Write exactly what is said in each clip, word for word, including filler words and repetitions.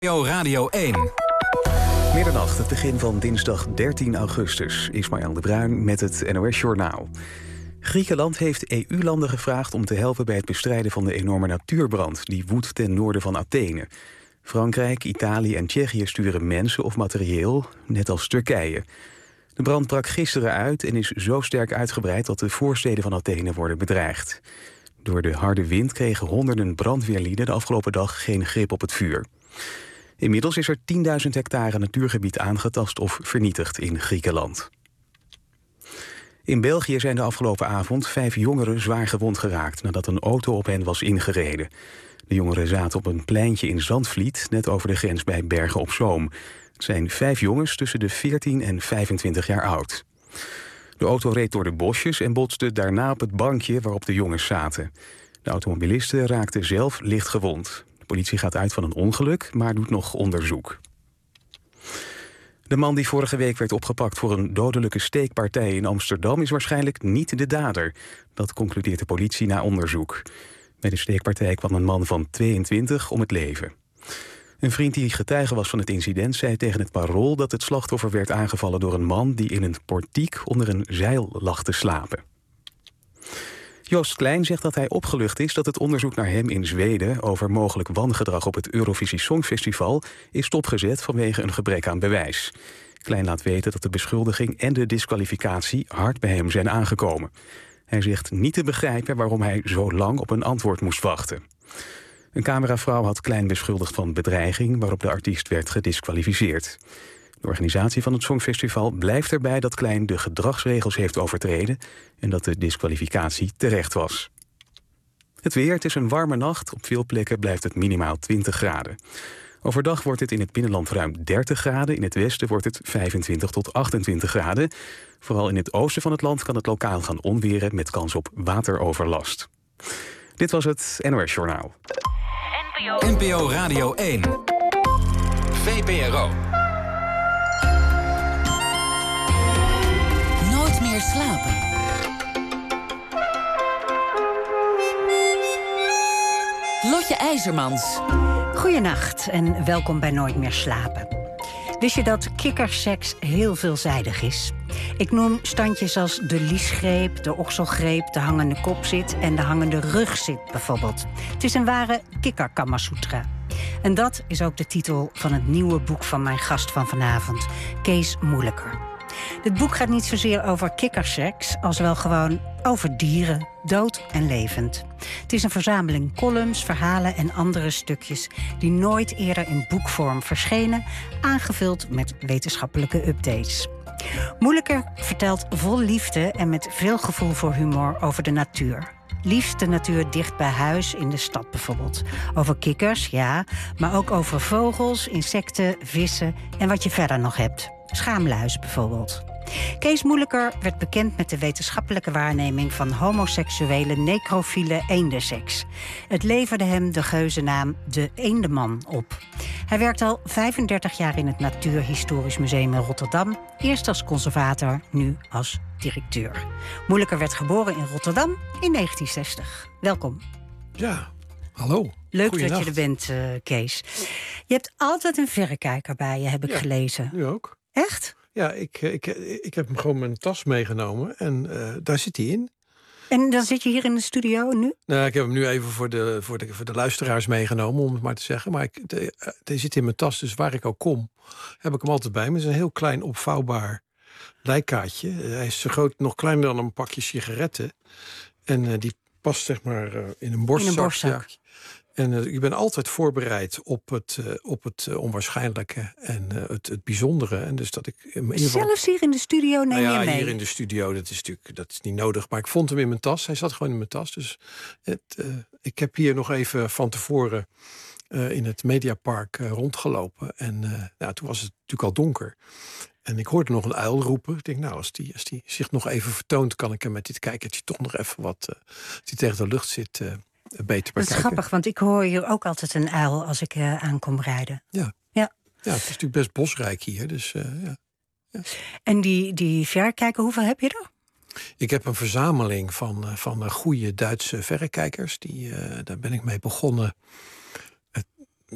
Radio één. Middernacht, het begin van dinsdag dertien augustus. Ismaël de Bruin met het N O S-journaal. Griekenland heeft E U-landen gevraagd om te helpen bij het bestrijden van de enorme natuurbrand die woedt ten noorden van Athene. Frankrijk, Italië en Tsjechië sturen mensen of materieel, net als Turkije. De brand brak gisteren uit en is zo sterk uitgebreid dat de voorsteden van Athene worden bedreigd. Door de harde wind kregen honderden brandweerlieden de afgelopen dag geen grip op het vuur. Inmiddels is er tienduizend hectare natuurgebied aangetast of vernietigd in Griekenland. In België zijn de afgelopen avond vijf jongeren zwaar gewond geraakt nadat een auto op hen was ingereden. De jongeren zaten op een pleintje in Zandvliet, net over de grens bij Bergen op Zoom. Het zijn vijf jongens tussen de veertien en vijfentwintig jaar oud. De auto reed door de bosjes en botste daarna op het bankje waarop de jongens zaten. De automobilisten raakten zelf licht gewond. De politie gaat uit van een ongeluk, maar doet nog onderzoek. De man die vorige week werd opgepakt voor een dodelijke steekpartij in Amsterdam is waarschijnlijk niet de dader. Dat concludeert de politie na onderzoek. Bij de steekpartij kwam een man van tweeëntwintig om het leven. Een vriend die getuige was van het incident zei tegen het Parool dat het slachtoffer werd aangevallen door een man die in een portiek onder een zeil lag te slapen. Joost Klein zegt dat hij opgelucht is dat het onderzoek naar hem in Zweden over mogelijk wangedrag op het Eurovisie Songfestival is stopgezet vanwege een gebrek aan bewijs. Klein laat weten dat de beschuldiging en de disqualificatie hard bij hem zijn aangekomen. Hij zegt niet te begrijpen waarom hij zo lang op een antwoord moest wachten. Een cameravrouw had Klein beschuldigd van bedreiging waarop de artiest werd gedisqualificeerd. De organisatie van het Songfestival blijft erbij dat Klein de gedragsregels heeft overtreden en dat de disqualificatie terecht was. Het weer, het is een warme nacht. Op veel plekken blijft het minimaal twintig graden. Overdag wordt het in het binnenland ruim dertig graden. In het westen wordt het vijfentwintig tot achtentwintig graden. Vooral in het oosten van het land kan het lokaal gaan onweren met kans op wateroverlast. Dit was het N O S-journaal. N P O Radio één. V P R O. Nooit meer slapen. Lotje IJzermans. Goedenacht en welkom bij Nooit meer slapen. Wist je dat kikkerseks heel veelzijdig is? Ik noem standjes als de liesgreep, de okselgreep, de hangende kopzit en de hangende rugzit bijvoorbeeld. Het is een ware kikkerkamasutra. En dat is ook de titel van het nieuwe boek van mijn gast van vanavond, Kees Moeilijker. Dit boek gaat niet zozeer over kikkerseks als wel gewoon over dieren, dood en levend. Het is een verzameling columns, verhalen en andere stukjes die nooit eerder in boekvorm verschenen, aangevuld met wetenschappelijke updates. Moeilijker vertelt vol liefde en met veel gevoel voor humor over de natuur. Liefst de natuur dicht bij huis, in de stad bijvoorbeeld. Over kikkers, ja, maar ook over vogels, insecten, vissen en wat je verder nog hebt. Schaamluis bijvoorbeeld. Kees Moeilijker werd bekend met de wetenschappelijke waarneming van homoseksuele necrofiele eendenseks. Het leverde hem de geuzennaam de Eendeman op. Hij werkt al vijfendertig jaar in het Natuurhistorisch Museum in Rotterdam. Eerst als conservator, nu als directeur. Moeilijker werd geboren in Rotterdam in negentien zestig. Welkom. Ja, hallo. Leuk dat je er bent, uh, Kees. Je hebt altijd een verrekijker bij je, heb ik ja, gelezen. Nu ook. Echt? Ja, ik, ik, ik heb hem gewoon mijn tas meegenomen en uh, daar zit hij in. En dan zit je hier in de studio nu? Nou, ik heb hem nu even voor de, voor de, voor de luisteraars meegenomen, om het maar te zeggen. Maar ik, de, de zit in mijn tas, dus waar ik ook kom, heb ik hem altijd bij me. Het is een heel klein opvouwbaar lijkkaartje. Hij is zo groot, nog kleiner dan een pakje sigaretten. En uh, die past zeg maar uh, in een borstzak. In een borstzak. Ja. En uh, ik ben altijd voorbereid op het, uh, op het uh, onwaarschijnlijke en uh, het, het bijzondere. En dus dat ik in ieder geval... Zelfs hier in de studio neem nou ja, je mee? Hier in de studio, dat is natuurlijk dat is niet nodig. Maar ik vond hem in mijn tas. Hij zat gewoon in mijn tas. Dus het, uh, ik heb hier nog even van tevoren uh, in het Mediapark uh, rondgelopen. En uh, nou, toen was het natuurlijk al donker. En ik hoorde nog een uil roepen. Ik denk, nou, als die, als die zich nog even vertoont, kan ik hem met dit kijkertje toch nog even wat, uh, als die tegen de lucht zit, uh, beter bekijken. Dat is grappig, want ik hoor hier ook altijd een uil als ik uh, aankom rijden. Ja. Ja. Ja, het is natuurlijk best bosrijk hier. Dus, uh, ja. Ja. En die, die verrekijker, hoeveel heb je er? Ik heb een verzameling van, uh, van uh, goede Duitse verrekijkers. Die, uh, daar ben ik mee begonnen. Uh, ja,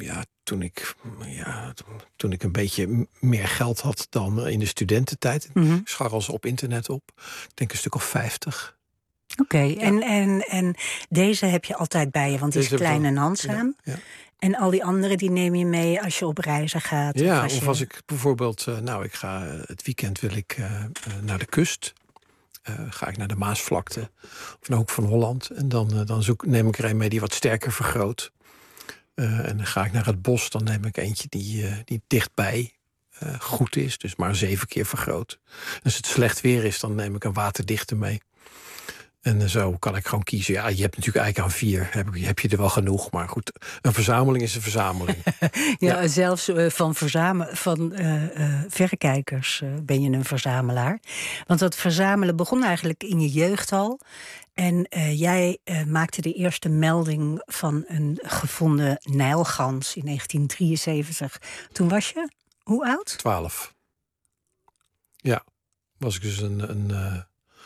toen ik, ja, toen ik een beetje meer geld had dan in de studententijd. Mm-hmm. Ik scharrel ze op internet op. Ik denk een stuk of vijftig. Oké, okay, ja. en, en, en deze heb je altijd bij je, want die deze is klein en handzaam. Ja, ja. En al die andere die neem je mee als je op reizen gaat? Ja, of als, of je... als ik bijvoorbeeld, uh, nou, ik ga het weekend wil ik uh, uh, naar de kust. Uh, ga ik naar de Maasvlakte of naar Hoek van Holland. En dan, uh, dan zoek, neem ik er een mee die wat sterker vergroot. Uh, en dan ga ik naar het bos, dan neem ik eentje die, uh, die dichtbij uh, goed is. Dus maar zeven keer vergroot. En als het slecht weer is, dan neem ik een waterdichte mee. En uh, zo kan ik gewoon kiezen. Ja, je hebt natuurlijk eigenlijk aan vier, heb, heb je er wel genoeg. Maar goed, een verzameling is een verzameling. ja, ja, zelfs uh, van, verzamel, van uh, uh, verrekijkers uh, ben je een verzamelaar. Want dat verzamelen begon eigenlijk in je jeugd al. En uh, jij uh, maakte de eerste melding van een gevonden nijlgans in negentien drieënzeventig. Toen was je, hoe oud? Twaalf. Ja, was ik dus een, een, uh,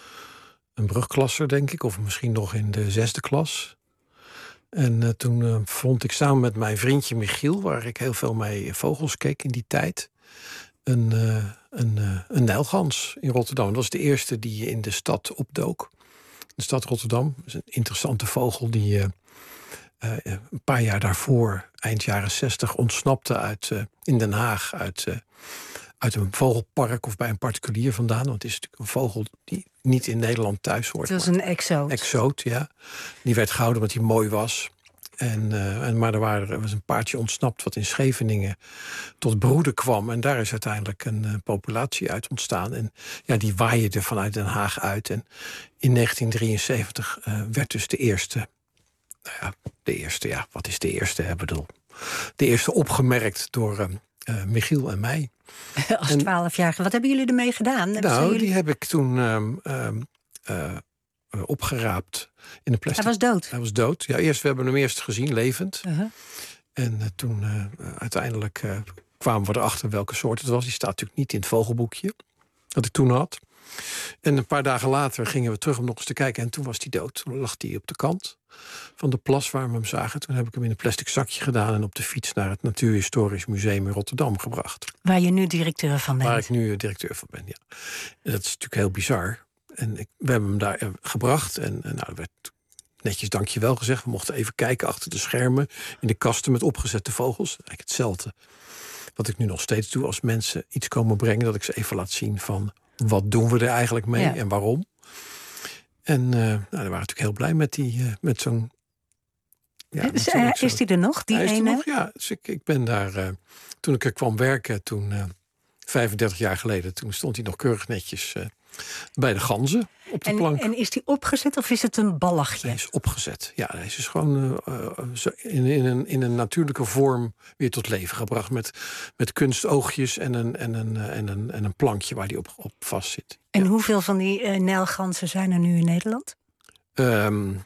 een brugklasser, denk ik. Of misschien nog in de zesde klas. En uh, toen uh, vond ik samen met mijn vriendje Michiel, waar ik heel veel mee vogels keek in die tijd, een, uh, een, uh, een nijlgans in Rotterdam. Dat was de eerste die in de stad opdook. De stad Rotterdam. Dat is een interessante vogel die uh, uh, een paar jaar daarvoor, eind jaren zestig, ontsnapte uit, uh, in Den Haag uit, uh, uit een vogelpark of bij een particulier vandaan. Want het is natuurlijk een vogel die niet in Nederland thuis hoort. Het was een exoot. Exoot, ja. Die werd gehouden omdat hij mooi was. En, uh, en, maar er, waren, er was een paardje ontsnapt wat in Scheveningen tot broeden kwam. En daar is uiteindelijk een uh, populatie uit ontstaan. En ja, die waaide vanuit Den Haag uit. En in negentien drieënzeventig uh, werd dus de eerste... Nou ja, de eerste, ja, wat is de eerste? Ik bedoel, de eerste opgemerkt door uh, uh, Michiel en mij. Als twaalfjarige. Wat hebben jullie ermee gedaan? Hebben nou, jullie... die heb ik toen... Um, um, uh, Uh, opgeraapt in een plastic. Hij was dood? Hij was dood. Ja, eerst, we hebben hem eerst gezien, levend. Uh-huh. En uh, toen uh, uiteindelijk uh, kwamen we erachter welke soort het was. Die staat natuurlijk niet in het vogelboekje dat ik toen had. En een paar dagen later gingen we terug om nog eens te kijken. En toen was hij dood. Toen lag hij op de kant van de plas waar we hem zagen. Toen heb ik hem in een plastic zakje gedaan en op de fiets naar het Natuurhistorisch Museum in Rotterdam gebracht. Waar je nu directeur van bent. Waar ik nu directeur van ben, ja. En dat is natuurlijk heel bizar. En ik, we hebben hem daar uh, gebracht. En uh, nou, er werd netjes dankjewel gezegd. We mochten even kijken achter de schermen in de kasten met opgezette vogels. Eigenlijk hetzelfde wat ik nu nog steeds doe als mensen iets komen brengen. Dat ik ze even laat zien van wat doen we er eigenlijk mee ja. en waarom. En uh, nou, we waren natuurlijk heel blij met, die, uh, met zo'n... Ja, is, uh, is die er nog, die Hij is er ene? nog, ja. Dus ik, ik ben daar... Uh, toen ik er kwam werken, toen uh, vijfendertig jaar geleden... toen stond hij nog keurig netjes... Uh, bij de ganzen op de en, plank. En is die opgezet of is het een ballachje? Hij is opgezet. Ja, hij is dus gewoon uh, uh, in, in, een, in een natuurlijke vorm weer tot leven gebracht. Met, met kunstoogjes en een, en, een, uh, en, een, en een plankje waar die op, op vast zit. En ja. hoeveel van die uh, nijlganzen zijn er nu in Nederland? Um,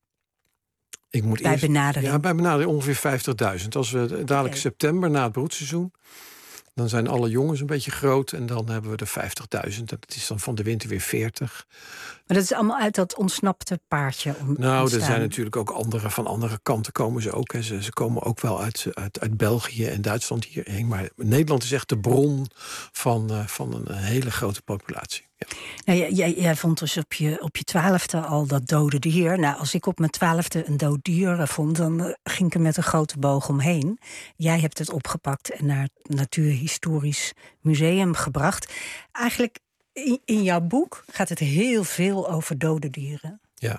ik moet bij eerst, benadering? Ja, bij benadering ongeveer vijftigduizend. Als we dadelijk okay. september, na het broedseizoen... dan zijn alle jongens een beetje groot en dan hebben we er vijftigduizend. En dat is dan van de winter weer veertig. Maar dat is allemaal uit dat ontsnapte paardje om, Nou, ontstaan. Er zijn natuurlijk ook andere, van andere kanten komen ze ook. Hè. Ze, ze komen ook wel uit, uit, uit België en Duitsland hierheen. Maar Nederland is echt de bron van, uh, van een hele grote populatie. Ja. Nou, jij, jij vond dus op je, op je twaalfde al dat dode dier. Nou, als ik op mijn twaalfde een dood dier vond, dan uh, ging ik er met een grote boog omheen. Jij hebt het opgepakt en naar het Natuurhistorisch Museum gebracht. Eigenlijk in, in jouw boek gaat het heel veel over dode dieren. Ja.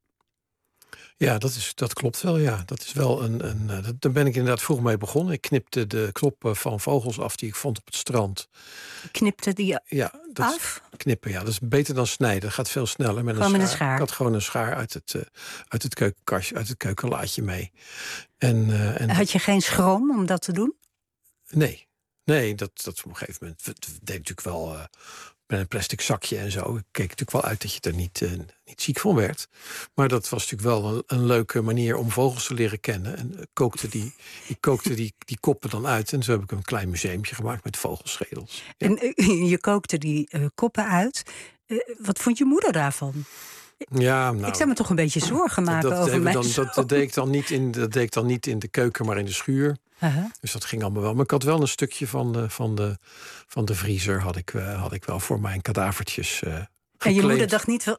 Ja, dat, is, dat klopt wel, ja. Dat is wel een, een, dat, daar ben ik inderdaad vroeg mee begonnen. Ik knipte de knoppen van vogels af die ik vond op het strand. Knipte die ja, dat af? Knippen, ja. Dat is beter dan snijden. Dat gaat veel sneller met een, gewoon schaar. met een schaar. Ik had gewoon een schaar uit het, uh, uit het keukenkastje, uit het keukenlaadje mee. En, uh, en had je geen schroom om dat te doen? Nee. Nee, dat, dat op een gegeven moment dat deed natuurlijk wel... Uh, met een plastic zakje en zo. Ik keek natuurlijk wel uit dat je er niet, uh, niet ziek van werd. Maar dat was natuurlijk wel een, een leuke manier om vogels te leren kennen. En uh, kookte die, ik kookte die, die koppen dan uit. En zo heb ik een klein museumtje gemaakt met vogelschedels. Ja. En uh, je kookte die uh, koppen uit. Uh, wat vond je moeder daarvan? Ja, nou, ik zou me toch een beetje zorgen maken dat, over dat, mijn dan, zoon. dat, dat, deed ik dan niet in, dat deed ik dan niet in de keuken, maar in de schuur. Uh-huh. Dus dat ging allemaal wel. Maar ik had wel een stukje van de, van de, van de vriezer... had ik, uh, had ik wel voor mijn kadavertjes uh, En je moeder dacht niet...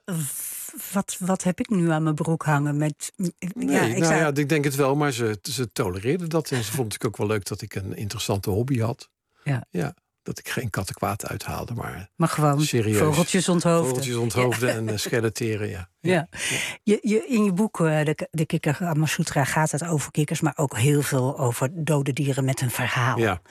Wat, wat heb ik nu aan mijn broek hangen? Met, nee, ja, ik nou zou... ja, ik denk het wel, maar ze, ze tolereerde dat. En ze vond het ook wel leuk dat ik een interessante hobby had. Ja. Ja, dat ik geen kattenkwaad uithaalde, maar, maar gewoon serieus. vogeltjes onthoofden. Vogeltjes onthoofden ja. en uh, skeletteren, ja. ja. ja. Je, je, in je boek, uh, de, de Kikker Kama Sutra, gaat het over kikkers... maar ook heel veel over dode dieren met een verhaal. Ja.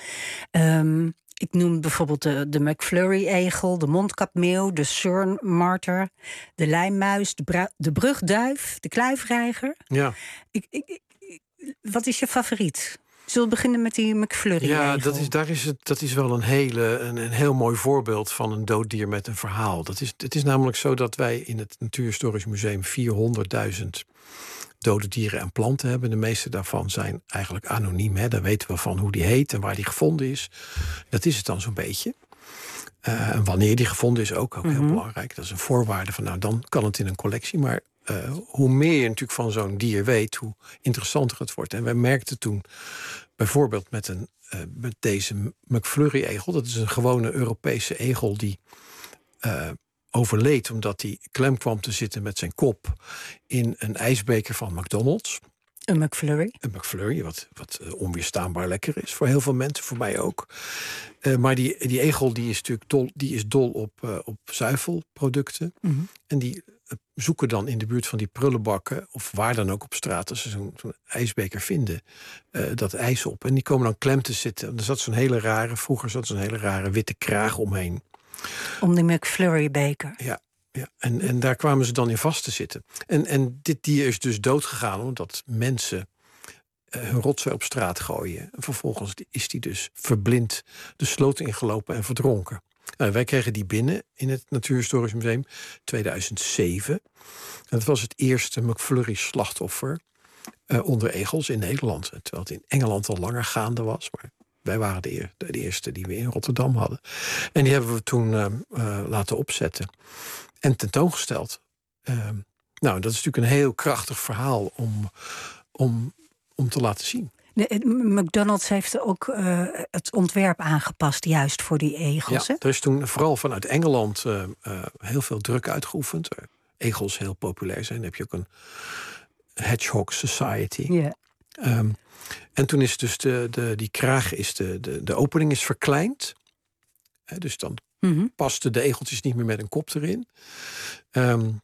Um, Ik noem bijvoorbeeld de, de McFlurry-egel, de mondkapmeeuw, de Surnmarter, de lijmmuis, de, bra- de brugduif, de kluifreiger. Ja. Ik, ik, ik, wat is je favoriet? Zullen we beginnen met die McFlurry-egel? Ja, dat is, daar is het, dat is wel een, hele, een, een heel mooi voorbeeld van een dood dier met een verhaal. Dat is, het is namelijk zo dat wij in het Natuurhistorisch Museum vierhonderdduizend... dode dieren en planten hebben. De meeste daarvan zijn eigenlijk anoniem. Hè. Daar weten we van hoe die heet en waar die gevonden is. Dat is het dan zo'n beetje. Uh, en wanneer die gevonden is ook, ook mm-hmm. heel belangrijk. Dat is een voorwaarde van, nou, dan kan het in een collectie. Maar uh, hoe meer je natuurlijk van zo'n dier weet, hoe interessanter het wordt. En wij merkten toen bijvoorbeeld met, een, uh, met deze McFlurry-egel... dat is een gewone Europese egel die... Uh, overleed omdat hij klem kwam te zitten met zijn kop in een ijsbeker van McDonald's. Een McFlurry? Een McFlurry, wat, wat uh, onweerstaanbaar lekker is voor heel veel mensen, voor mij ook. Uh, maar die, die egel die is natuurlijk dol, die is dol op, uh, op zuivelproducten. Mm-hmm. En die uh, zoeken dan in de buurt van die prullenbakken, of waar dan ook op straat, als ze zo'n, zo'n ijsbeker vinden, uh, dat ijs op. En die komen dan klem te zitten. Er zat zo'n hele rare, vroeger zat zo'n hele rare witte kraag omheen. Om die McFlurry-beker. Ja, ja. En, en daar kwamen ze dan in vast te zitten. En, en dit dier is dus doodgegaan omdat mensen uh, hun rotzooi op straat gooien. En vervolgens is die dus verblind de sloot ingelopen en verdronken. Nou, wij kregen die binnen in het Natuurhistorisch Museum tweeduizend zeven. En dat was het eerste McFlurry-slachtoffer uh, onder egels in Nederland. Terwijl het in Engeland al langer gaande was, maar... Wij waren de, eer, de eerste die we in Rotterdam hadden. En die hebben we toen uh, uh, laten opzetten. En tentoongesteld. Uh, nou, dat is natuurlijk een heel krachtig verhaal om, om, om te laten zien. De, McDonald's heeft ook uh, het ontwerp aangepast juist voor die egels. Ja, hè? er is toen vooral vanuit Engeland uh, uh, heel veel druk uitgeoefend. Waar egels heel populair zijn. Dan heb je ook een Hedgehog Society. Ja. Um, En toen is dus de, de, die kraag, is de, de, de opening is verkleind. He, dus dan mm-hmm. pasten de egeltjes niet meer met een kop erin. Um,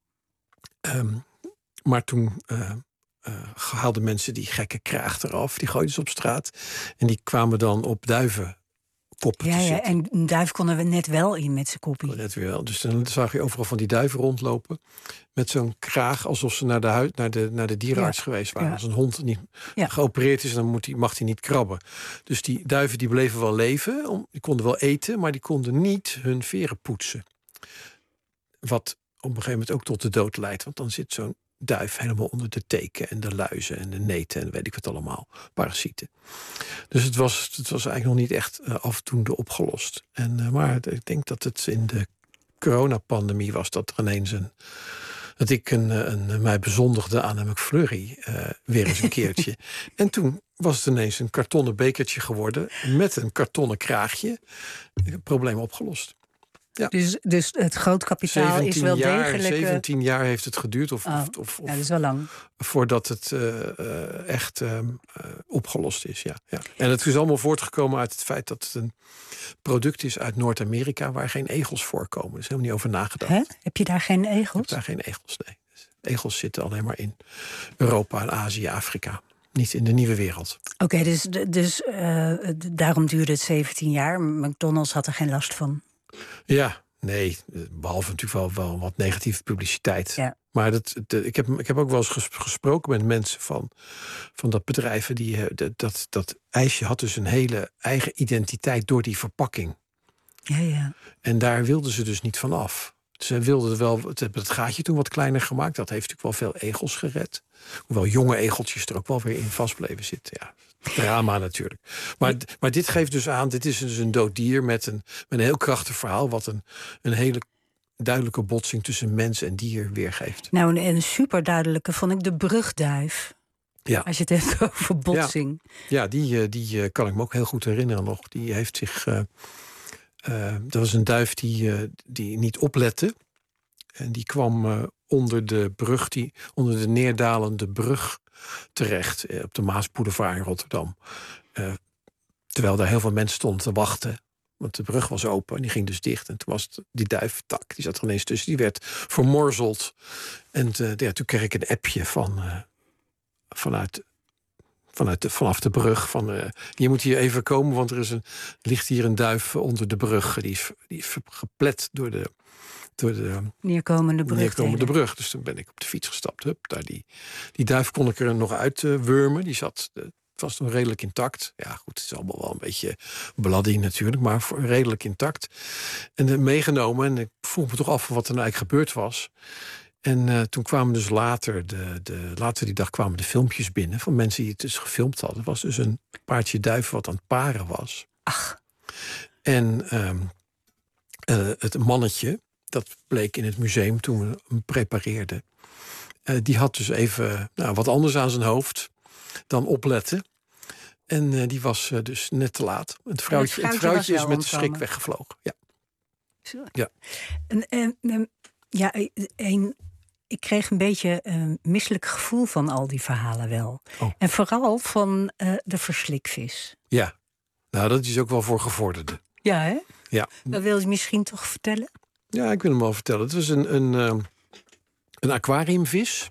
um, maar toen uh, uh, haalden mensen die gekke kraag eraf. Die gooiden ze op straat. En die kwamen dan op duiven. Ja, ja, en een duif konden we net wel in met zijn koppie. Net weer wel. Dus dan zag je overal van die duiven rondlopen. Met zo'n kraag, alsof ze naar de, huid, naar de, naar de dierenarts ja. geweest waren. Ja. Als een hond niet ja. geopereerd is, dan moet die, mag hij niet krabben. Dus die duiven die bleven wel leven. Die konden wel eten, maar die konden niet hun veren poetsen. Wat op een gegeven moment ook tot de dood leidt. Want dan zit zo'n duif helemaal onder de teken en de luizen en de neten en weet ik wat allemaal, parasieten. Dus het was, het was eigenlijk nog niet echt uh, afdoende opgelost. En, uh, maar ik denk dat het in de coronapandemie was dat er ineens een, dat ik een, een, een mij bezondigde aan een McFlurry uh, weer eens een keertje. En toen was het ineens een kartonnen bekertje geworden met een kartonnen kraagje. Probleem opgelost. Ja. Dus, dus het groot kapitaal is wel jaar, degelijk... zeventien jaar heeft het geduurd. Of, oh, of, of, ja, dat is wel lang. Voordat het uh, uh, echt uh, uh, opgelost is, ja. ja. En het is allemaal voortgekomen uit het feit dat het een product is uit Noord-Amerika waar geen egels voorkomen. Er is helemaal niet over nagedacht. Hè? Heb je daar geen egels? Ik heb daar geen egels, nee. Egels zitten alleen maar in Europa en Azië, Afrika. Niet in de nieuwe wereld. Oké, okay, dus, dus uh, daarom duurde het zeventien jaar. McDonald's had er geen last van. Ja, nee, behalve natuurlijk wel, wel wat negatieve publiciteit. Ja. Maar dat, de, ik, heb, ik heb ook wel eens gesproken met mensen van, van dat bedrijf. Die, dat, dat, dat ijsje had dus een hele eigen identiteit door die verpakking. Ja, ja. En daar wilden ze dus niet van af. Ze wilden wel, het, het gaatje toen wat kleiner gemaakt. Dat heeft natuurlijk wel veel egels gered. Hoewel jonge egeltjes er ook wel weer in vast bleven zitten. Ja, drama natuurlijk. Maar, maar dit geeft dus aan, dit is dus een dood dier met een, met een heel krachtig verhaal. Wat een, een hele duidelijke botsing tussen mens en dier weergeeft. Nou, een, een super duidelijke vond ik de brugduif. Ja. Als je het hebt over botsing. Ja, ja die, die kan ik me ook heel goed herinneren nog. Die heeft zich... Uh, uh, dat was een duif die, uh, die niet oplette. En die kwam uh, onder de brug, die, onder de neerdalende brug terecht. Uh, op de Maasboulevard in Rotterdam. Uh, terwijl daar heel veel mensen stonden te wachten. Want de brug was open en die ging dus dicht. En toen was het, die duiftak, die zat er ineens tussen. Die werd vermorzeld. En uh, ja, toen kreeg ik een appje van, uh, vanuit, vanuit de, vanaf de brug. Van, uh, je moet hier even komen, want er is een, ligt hier een duif onder de brug. Die is, die is geplet door de... Door de neerkomende brug. Neerkomende brug. Dus toen ben ik op de fiets gestapt. Hup, daar die, die duif kon ik er nog uit uh, wurmen. Die zat... Uh, was nog redelijk intact. Ja, goed, het is allemaal wel een beetje bladdie natuurlijk, maar voor redelijk intact. En uh, meegenomen en ik vroeg me toch af wat er nou eigenlijk gebeurd was. En uh, toen kwamen dus later, de, de, later die dag kwamen de filmpjes binnen van mensen die het dus gefilmd hadden. Er was dus een paardje duif wat aan het paren was. Ach. En uh, uh, het mannetje, dat bleek in het museum toen we hem prepareerden. Uh, die had dus even nou, wat anders aan zijn hoofd dan opletten. En uh, die was uh, dus net te laat. Het vrouwtje, het vrouwtje, het vrouwtje is met de schrik weggevlogen. Ja. Zo. Ja. En, en, en, ja, een, ik kreeg een beetje een misselijk gevoel van al die verhalen wel. Oh. En vooral van uh, de verslikvis. Ja, nou dat is ook wel voor gevorderden. Ja, hè? Ja. Dat wil je misschien toch vertellen? Ja, ik wil hem wel vertellen. Het was een, een, uh, een aquariumvis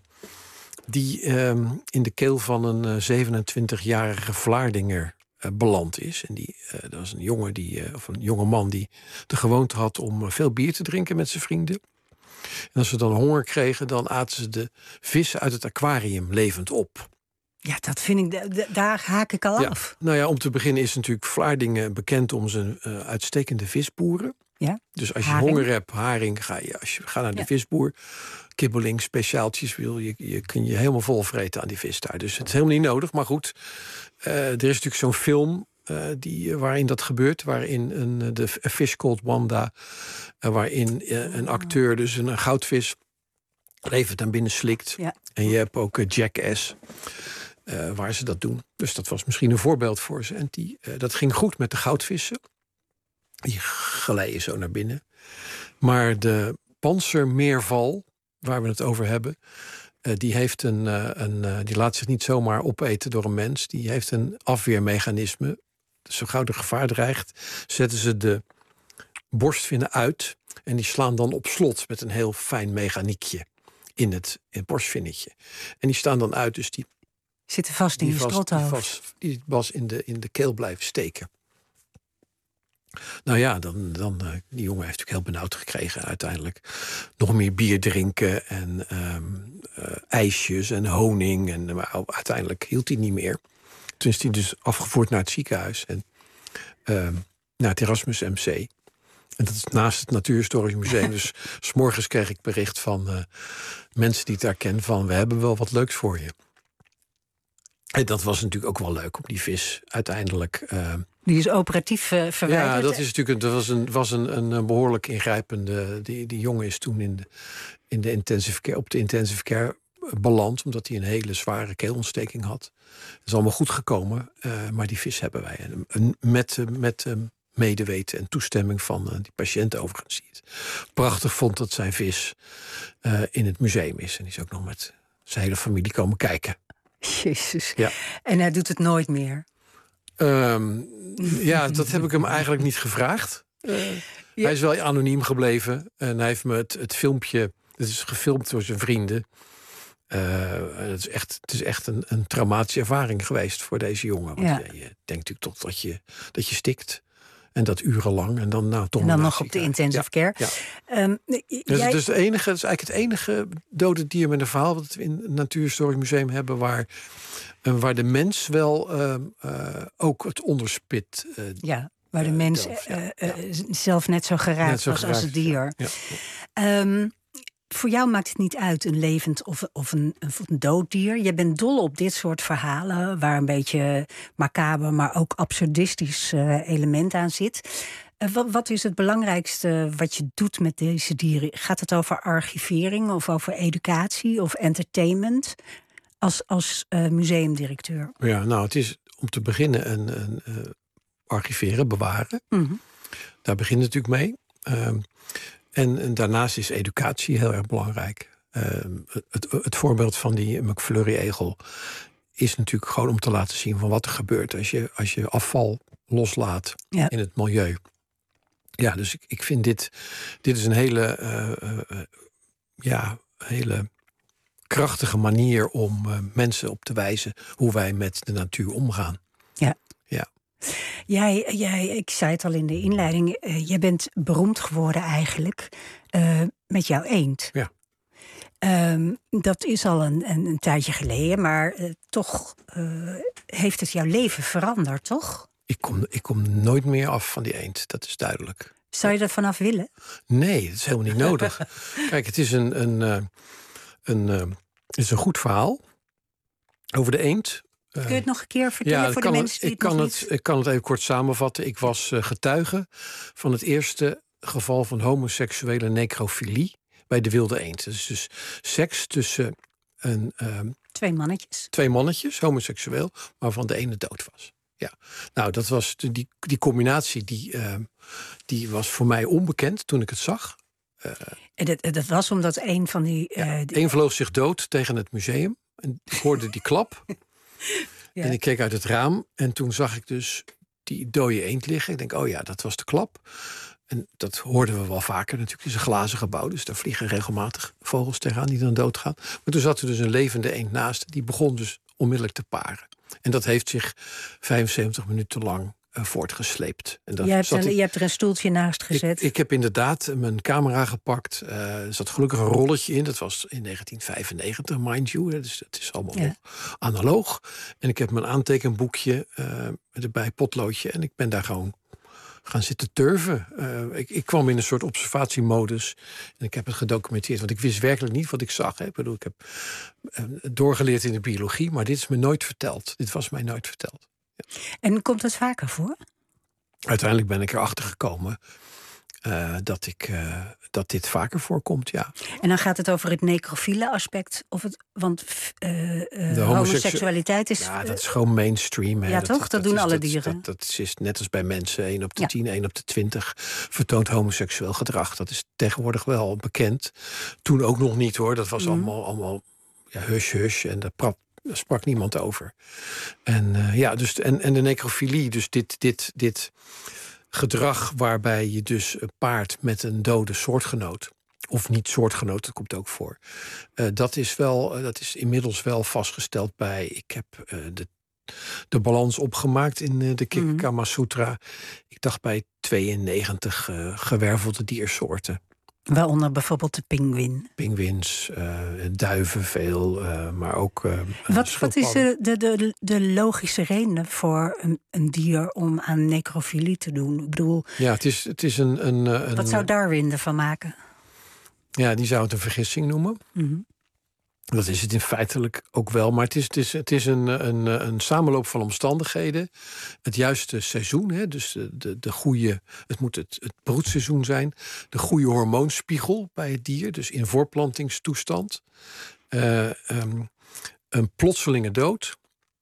die uh, in de keel van een uh, zevenentwintigjarige Vlaardinger uh, beland is. En die, uh, dat was een jongen die, uh, of een jonge man die de gewoonte had om uh, veel bier te drinken met zijn vrienden. En als ze dan honger kregen, dan aten ze de vis uit het aquarium levend op. Ja, dat vind ik, d- daar haak ik al ja. af. Nou ja, om te beginnen is natuurlijk Vlaardingen bekend om zijn uh, uitstekende visboeren. Ja? Dus als je Haring. honger hebt, haring, ga je, als je ga naar de ja. visboer. Kibbeling, speciaaltjes wil je, je kun je helemaal vol vreten aan die vis daar. Dus het is helemaal niet nodig. Maar goed, uh, er is natuurlijk zo'n film uh, die, waarin dat gebeurt. Waarin een, de A Fish Called Wanda, uh, waarin uh, een acteur dus een, een goudvis levend naar binnen slikt. Ja. En je hebt ook uh, Jackass, uh, waar ze dat doen. Dus dat was misschien een voorbeeld voor ze. En die, uh, dat ging goed met de goudvissen. Die glijden zo naar binnen. Maar de panzermeerval, waar we het over hebben, uh, die, heeft een, uh, een, uh, die laat zich niet zomaar opeten door een mens. Die heeft een afweermechanisme. Dus zo gauw er gevaar dreigt, zetten ze de borstvinnen uit. En die slaan dan op slot met een heel fijn mechaniekje in het, in het borstvinnetje. En die staan dan uit, dus die zitten vast in die je vast, die, strothoofd. vast, die was in de, in de keel blijven steken. Nou ja, dan, dan, uh, die jongen heeft natuurlijk heel benauwd gekregen uiteindelijk. Nog meer bier drinken en um, uh, ijsjes en honing. En, maar uiteindelijk hield hij niet meer. Toen is hij dus afgevoerd naar het ziekenhuis. En uh, naar het Erasmus M C. En dat is naast het Natuurhistorisch Museum. Dus 's morgens kreeg ik bericht van uh, mensen die het daar kennen van, we hebben wel wat leuks voor je. En dat was natuurlijk ook wel leuk om die vis uiteindelijk. Uh, Die is operatief uh, verwijderd. Ja, dat is natuurlijk een, dat was een, was een, een behoorlijk ingrijpende. Die, die jongen is toen in de, in de intensive care, op de intensive care beland, omdat hij een hele zware keelontsteking had. Dat is allemaal goed gekomen, uh, maar die vis hebben wij. En, en met met uh, medeweten en toestemming van uh, die patiënt overigens. Die het prachtig vond dat zijn vis uh, in het museum is. En die is ook nog met zijn hele familie komen kijken. Jezus. Ja. En hij doet het nooit meer. Um, ja, dat heb ik hem eigenlijk niet gevraagd. Uh, ja. Hij is wel anoniem gebleven. En hij heeft me het, het filmpje... Het is gefilmd door zijn vrienden. Uh, het is echt, het is echt een, een traumatische ervaring geweest voor deze jongen. Want ja. je, je denkt natuurlijk toch dat je, dat je stikt. En dat urenlang. En dan, nou, toch en dan nog op de intensive ja. care. Ja. Um, dus, jij... dus, het enige, dat is eigenlijk het enige dode dier met een verhaal... wat we in het Natuurhistorisch Museum hebben... waar, uh, waar de mens wel uh, uh, ook het onderspit... Uh, ja, waar de mens uh, ja. uh, uh, zelf net zo geraakt net zo was geraakt, als het dier. Ja. Ja. Um, voor jou maakt het niet uit een levend of, of, een, of een dood dier. Je bent dol op dit soort verhalen... waar een beetje macaber, maar ook absurdistisch uh, element aan zit. Uh, wat, wat is het belangrijkste wat je doet met deze dieren? Gaat het over archivering of over educatie of entertainment? als, als uh, museumdirecteur? Ja, nou, het is om te beginnen een, een uh, archiveren, bewaren. Mm-hmm. Daar begint het natuurlijk mee. Um, en, en daarnaast is educatie heel erg belangrijk. Um, het, het voorbeeld van die McFlurry-egel is natuurlijk gewoon om te laten zien van wat er gebeurt als je, als je afval loslaat ja. in het milieu. Ja, dus ik, ik vind dit, dit is een hele, uh, uh, ja, hele krachtige manier om uh, mensen op te wijzen hoe wij met de natuur omgaan. Ja. Ja. Jij, jij, ik zei het al in de inleiding, uh, jij bent beroemd geworden eigenlijk uh, met jouw eend. Ja. Um, dat is al een, een, een tijdje geleden, maar uh, toch uh, heeft het jouw leven veranderd, toch? Ik kom, ik kom nooit meer af van die eend, dat is duidelijk. Zou je er vanaf willen? Nee, dat is helemaal niet nodig. Kijk, het is een, een, een, een, het is een goed verhaal over de eend. Kun je het nog een keer vertellen ja, voor de mensen die het, het kan nog het, niet... Ik kan het even kort samenvatten. Ik was uh, getuige van het eerste geval van homoseksuele necrofilie bij de wilde eend. Dus, dus seks tussen een, um, twee mannetjes. Twee mannetjes, homoseksueel, waarvan de ene dood was. Ja, nou, dat was de, die, die combinatie die, uh, die was voor mij onbekend toen ik het zag. Uh, en dat, dat was omdat een van die... Uh, ja, die... Een vloog zich dood tegen het museum. En ik hoorde die klap. Ja. En ik keek uit het raam. En toen zag ik dus die dode eend liggen. Ik denk, oh ja, dat was de klap. En dat hoorden we wel vaker natuurlijk. Het is een glazen gebouw, dus daar vliegen regelmatig vogels tegenaan die dan doodgaan. Maar toen zat er dus een levende eend naast. Die begon dus onmiddellijk te paren. En dat heeft zich vijfenzeventig minuten lang uh, voortgesleept. En dat je, hebt zat een, ik, je hebt er een stoeltje naast gezet. Ik, ik heb inderdaad mijn camera gepakt. Uh, er zat gelukkig een rolletje in. Dat was in negentien vijfennegentig, mind you. Dus het is allemaal ja. analoog. En ik heb mijn aantekenboekje uh, erbij, potloodje. En ik ben daar gewoon gaan zitten turven. Uh, ik, ik kwam in een soort observatiemodus. En ik heb het gedocumenteerd. Want ik wist werkelijk niet wat ik zag. Hè. Ik bedoel, ik heb uh, doorgeleerd in de biologie. Maar dit is me nooit verteld. Dit was mij nooit verteld. Ja. En komt het vaker voor? Uiteindelijk ben ik erachter gekomen uh, dat, ik, uh, dat dit vaker voorkomt, ja. En dan gaat het over het necrofiele aspect. Of het, want uh, uh, de homoseksualiteit is... Ja, dat is gewoon mainstream. Hè. Ja, dat, toch? Dat, dat, dat doen is, alle dat, dieren. Dat, dat, dat is net als bij mensen. één op de ja. tien, één op de twintig vertoont homoseksueel gedrag. Dat is tegenwoordig wel bekend. Toen ook nog niet, hoor. Dat was mm. allemaal, allemaal ja, hush, hush. En dat prap. Daar sprak niemand over. En, uh, ja, dus, en, en de necrofilie, dus dit, dit, dit gedrag waarbij je dus paart met een dode soortgenoot, of niet soortgenoot, dat komt ook voor. Uh, dat, is wel, uh, dat is inmiddels wel vastgesteld bij, ik heb uh, de, de balans opgemaakt in uh, de mm-hmm. Kama Sutra. Ik dacht bij tweeënnegentig uh, gewervelde diersoorten. Waaronder bijvoorbeeld de pinguïn. Pinguïns, uh, duiven veel, uh, maar ook uh, Wat, wat is de, de, de, de logische reden voor een, een dier om aan necrofilie te doen? Ik bedoel, ja, het is, het is een, een, een... Wat zou Darwin ervan maken? Ja, die zou het een vergissing noemen. Mm-hmm. Dat is het in feitelijk ook wel. Maar het is, het is, het is een, een, een samenloop van omstandigheden. Het juiste seizoen, hè, dus de, de, de goede, het moet het, het broedseizoen zijn. De goede hormoonspiegel bij het dier, dus in voorplantingstoestand. Uh, um, een plotselinge dood.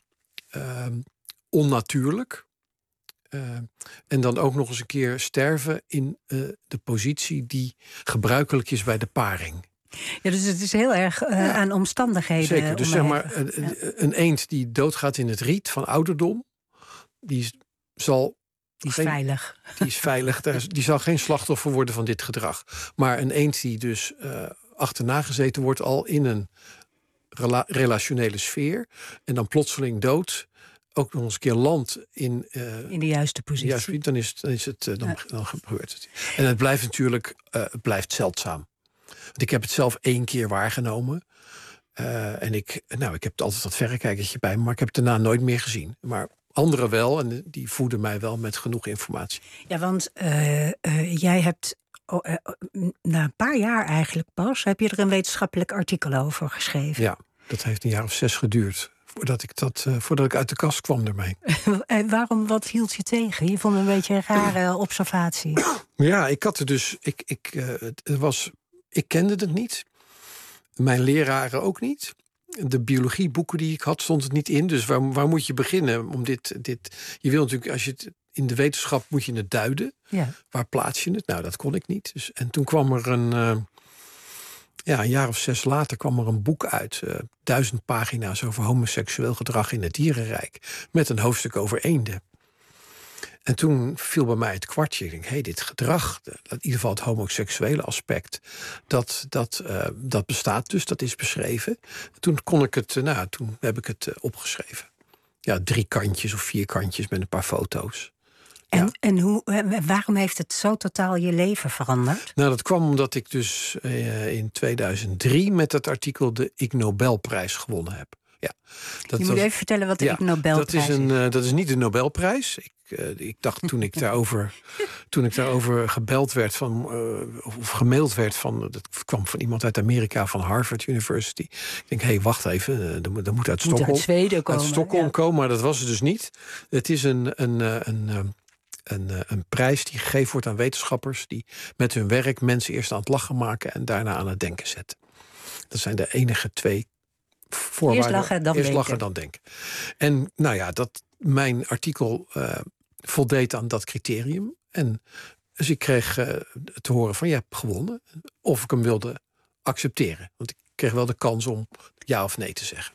Uh, onnatuurlijk. Uh, en dan ook nog eens een keer sterven in uh, de positie die gebruikelijk is bij de paring. Ja, dus het is heel erg uh, ja. aan omstandigheden. Zeker, dus zeg maar, een, ja. een eend die doodgaat in het riet van ouderdom, die zal... Die is geen, veilig. Die is veilig, die zal geen slachtoffer worden van dit gedrag. Maar een eend die dus uh, achterna gezeten wordt al in een rela- relationele sfeer en dan plotseling dood, ook nog eens een keer land in, uh, in de juiste positie. Juist, dan is het, dan, is het, uh, dan, ja. dan gebeurt het. En het blijft natuurlijk uh, het blijft zeldzaam. Want ik heb het zelf één keer waargenomen. Uh, en ik, nou, ik heb altijd dat verrekijkertje bij me, maar ik heb het daarna nooit meer gezien. Maar anderen wel, en die voeden mij wel met genoeg informatie. Ja, want uh, uh, jij hebt oh, uh, na een paar jaar eigenlijk pas, heb je er een wetenschappelijk artikel over geschreven. Ja, dat heeft een jaar of zes geduurd. Voordat ik, dat, uh, voordat ik uit de kast kwam ermee. En waarom, wat hield je tegen? Je vond het een beetje een rare observatie. Ja, ik had er dus, ik, ik, uh, het was... Ik kende het niet. Mijn leraren ook niet. de biologieboeken die ik had, stond het niet in. Dus waar, waar moet je beginnen om dit, dit... Je wil natuurlijk, als je het in de wetenschap moet je het duiden. Ja. Waar plaats je het? Nou, dat kon ik niet. Dus, en toen kwam er een... Uh, ja, een jaar of zes later kwam er een boek uit. Uh, duizend pagina's over homoseksueel gedrag in het dierenrijk. Met een hoofdstuk over eenden. En toen viel bij mij het kwartje. Ik denk, hé, hey, dit gedrag, in ieder geval het homoseksuele aspect, dat, dat, uh, dat bestaat dus, dat is beschreven. Toen kon ik het, uh, nou, toen heb ik het uh, opgeschreven. Ja, drie kantjes of vier kantjes met een paar foto's. En, ja. en hoe, waarom heeft het zo totaal je leven veranderd? Nou, dat kwam omdat ik dus uh, in tweeduizend drie met dat artikel de Ig Nobelprijs gewonnen heb. Ja, dat je moet was, even vertellen wat de ja, Ig Nobelprijs dat is. Een, is. Uh, dat is niet de Nobelprijs. Ik, uh, ik dacht toen ik daarover, toen ik daarover gebeld werd van, uh, of gemaild werd van, dat kwam van iemand uit Amerika van Harvard University. Ik denk, hé, hey, wacht even, uh, dat moet, dat moet uit Stockholm, uit Zweden komen. Uit Stockholm ja. komen, maar dat was het dus niet. Het is een, een, een, een Een, een prijs die gegeven wordt aan wetenschappers die met hun werk mensen eerst aan het lachen maken en daarna aan het denken zetten. Dat zijn de enige twee voorwaarden. Eerst lachen, dan eerst denken. lachen, dan denken. En nou ja, dat mijn artikel uh, voldeed aan dat criterium. En dus ik kreeg uh, te horen van, je hebt gewonnen. Of ik hem wilde accepteren. Want ik kreeg wel de kans om ja of nee te zeggen.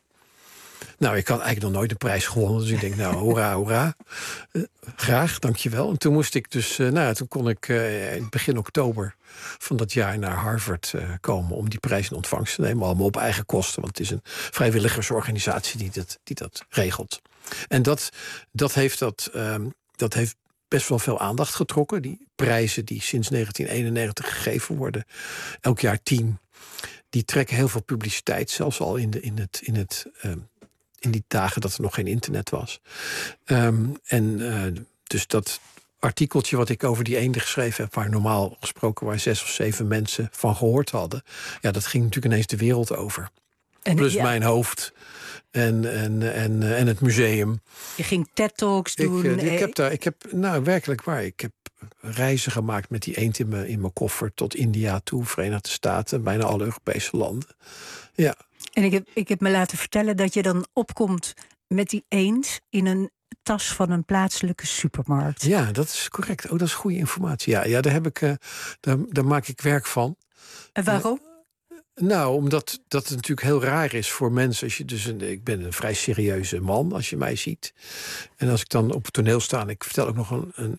Nou, ik had eigenlijk nog nooit een prijs gewonnen. Dus ik denk, nou, hoera, hoera. Uh, graag, dankjewel. En toen moest ik dus, uh, nou, toen kon ik uh, in begin oktober van dat jaar naar Harvard uh, komen om die prijs in ontvangst te nemen. Allemaal op eigen kosten, want het is een vrijwilligersorganisatie die dat, die dat regelt. En dat, dat, heeft dat, um, dat heeft best wel veel aandacht getrokken. Die prijzen die sinds negentien eenennegentig gegeven worden, elk jaar tien, die trekken heel veel publiciteit, zelfs al in, de, in het... In het um, in die dagen dat er nog geen internet was. Um, en uh, dus dat artikeltje wat ik over die eenden geschreven heb, waar normaal gesproken waar zes of zeven mensen van gehoord hadden, ja, dat ging natuurlijk ineens de wereld over. En, Plus ja. mijn hoofd en, en, en, en het museum. Je ging TED-talks doen. Ik, ik heb daar, ik heb, nou werkelijk waar, ik heb reizen gemaakt met die eend in mijn, in mijn koffer tot India toe, Verenigde Staten, bijna alle Europese landen. Ja. En ik heb, ik heb me laten vertellen dat je dan opkomt met die eend in een tas van een plaatselijke supermarkt. Ja, dat is correct. Oh, dat is goede informatie. Ja, ja daar, heb ik, uh, daar, daar maak ik werk van. En waarom? Uh, nou, omdat dat het natuurlijk heel raar is voor mensen. Als je dus een, ik ben een vrij serieuze man, als je mij ziet. En als ik dan op het toneel sta en ik vertel ook nog een... een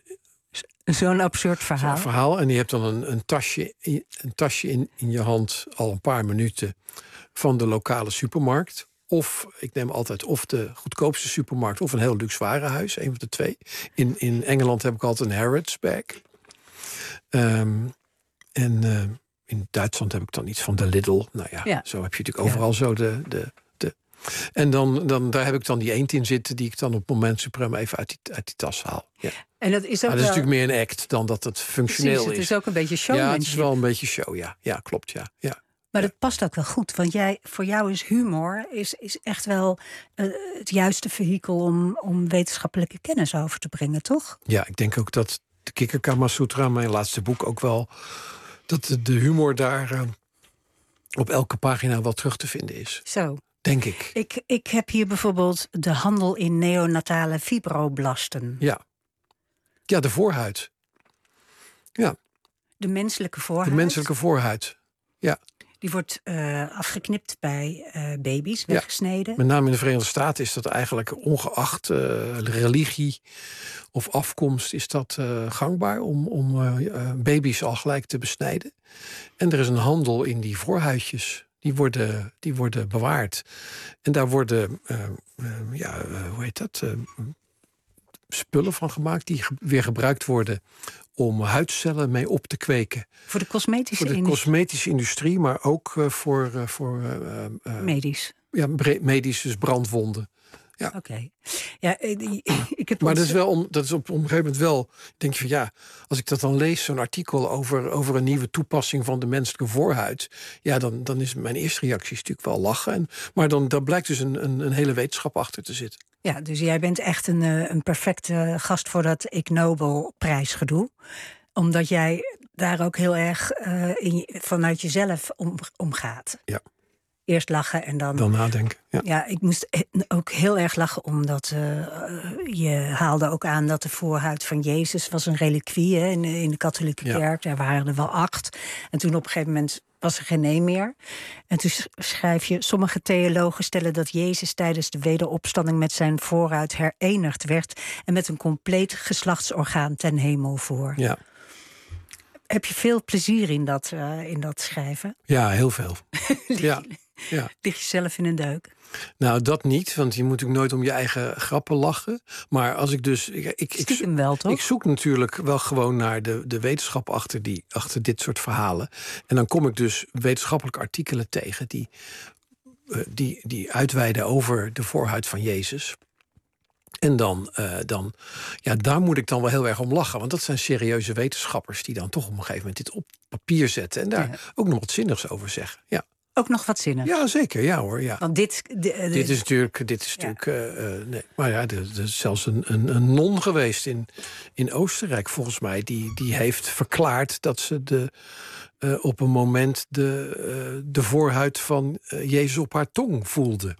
Zo'n absurd verhaal. Zo'n verhaal. En je hebt dan een, een tasje, een tasje in, in je hand al een paar minuten van de lokale supermarkt. Of, ik neem altijd of de goedkoopste supermarkt of een heel luxe warenhuis. Een van de twee. In, in Engeland heb ik altijd een Harrods bag. Um, en uh, in Duitsland heb ik dan iets van de Lidl. Nou ja, ja. Zo heb je natuurlijk overal ja. zo de... de, de en dan, dan, daar heb ik dan die eend in zitten die ik dan op het moment suprem even uit die, uit die tas haal. Ja. En dat is ook maar dat is natuurlijk meer een act dan dat het functioneel Precies, het is. is ook een beetje showmanship. Ja, het is wel een beetje show, ja. Ja, klopt, ja. ja. Maar dat past ook wel goed, want jij, voor jou is humor is, is echt wel uh, het juiste vehikel om, om wetenschappelijke kennis over te brengen, toch? Ja, ik denk ook dat de Kikker Kama Sutra, mijn laatste boek, ook wel dat de humor daar uh, op elke pagina wel terug te vinden is. Zo. Denk ik. Ik, ik heb hier bijvoorbeeld de handel in neonatale fibroblasten. Ja. Ja, de voorhuid. Ja. De menselijke voorhuid. De menselijke voorhuid, ja. Die wordt uh, afgeknipt bij uh, baby's, weggesneden. Ja, met name in de Verenigde Staten is dat eigenlijk ongeacht uh, religie of afkomst is dat uh, gangbaar om, om uh, baby's al gelijk te besnijden. En er is een handel in die voorhuidjes. Die worden, die worden bewaard. En daar worden, uh, uh, ja, uh, hoe heet dat? Uh, spullen van gemaakt die ge- weer gebruikt worden om huidcellen mee op te kweken. Voor de cosmetische Voor de industrie. cosmetische industrie, maar ook uh, voor... Uh, voor uh, uh, medisch. Ja, medisch, dus brandwonden. Ja. Oké. Okay. Ja, ik heb maar ons... dat is wel om, dat is op, op een gegeven moment wel, denk je van ja, als ik dat dan lees, zo'n artikel over, over een nieuwe toepassing van de menselijke voorhuid, ja, dan, dan is mijn eerste reactie is natuurlijk wel lachen. En, maar dan daar blijkt dus een, een, een hele wetenschap achter te zitten. Ja, dus jij bent echt een, een perfecte gast voor dat Ig Nobelprijsgedoe. Omdat jij daar ook heel erg uh, in, vanuit jezelf om, omgaat. Ja. Eerst lachen en dan... Dan nadenken, ja. Ja, ik moest ook heel erg lachen omdat uh, je haalde ook aan dat de voorhuid van Jezus was een reliquie hè, in, de, in de katholieke ja. kerk. Daar waren er wel acht. En toen op een gegeven moment was er geen één meer. En toen schrijf je, sommige theologen stellen dat Jezus tijdens de wederopstanding met zijn voorhuid herenigd werd en met een compleet geslachtsorgaan ten hemel voor. Ja. Heb je veel plezier in dat, uh, in dat schrijven? Ja, heel veel. ja. Ja. Lig je zelf in een deuk? Nou, dat niet, want je moet natuurlijk nooit om je eigen grappen lachen. Maar als ik dus... Ik, ik, Stiekem ik, wel, toch? Ik zoek natuurlijk wel gewoon naar de, de wetenschap achter, die, achter dit soort verhalen. En dan kom ik dus wetenschappelijke artikelen tegen die, uh, die, die uitweiden over de voorhuid van Jezus. En dan, uh, dan, ja, daar moet ik dan wel heel erg om lachen. Want dat zijn serieuze wetenschappers die dan toch op een gegeven moment dit op papier zetten. En daar ja. ook nog wat zinnigs over zeggen. Ja. Ook nog wat zinnigs? Ja, zeker. Ja hoor. Ja. Want dit, de, de, dit is natuurlijk. Dit is natuurlijk ja. uh, nee. Maar ja, er is zelfs een, een, een non geweest in, in Oostenrijk, volgens mij. Die, die heeft verklaard dat ze de, uh, op een moment de, uh, de voorhuid van uh, Jezus op haar tong voelde.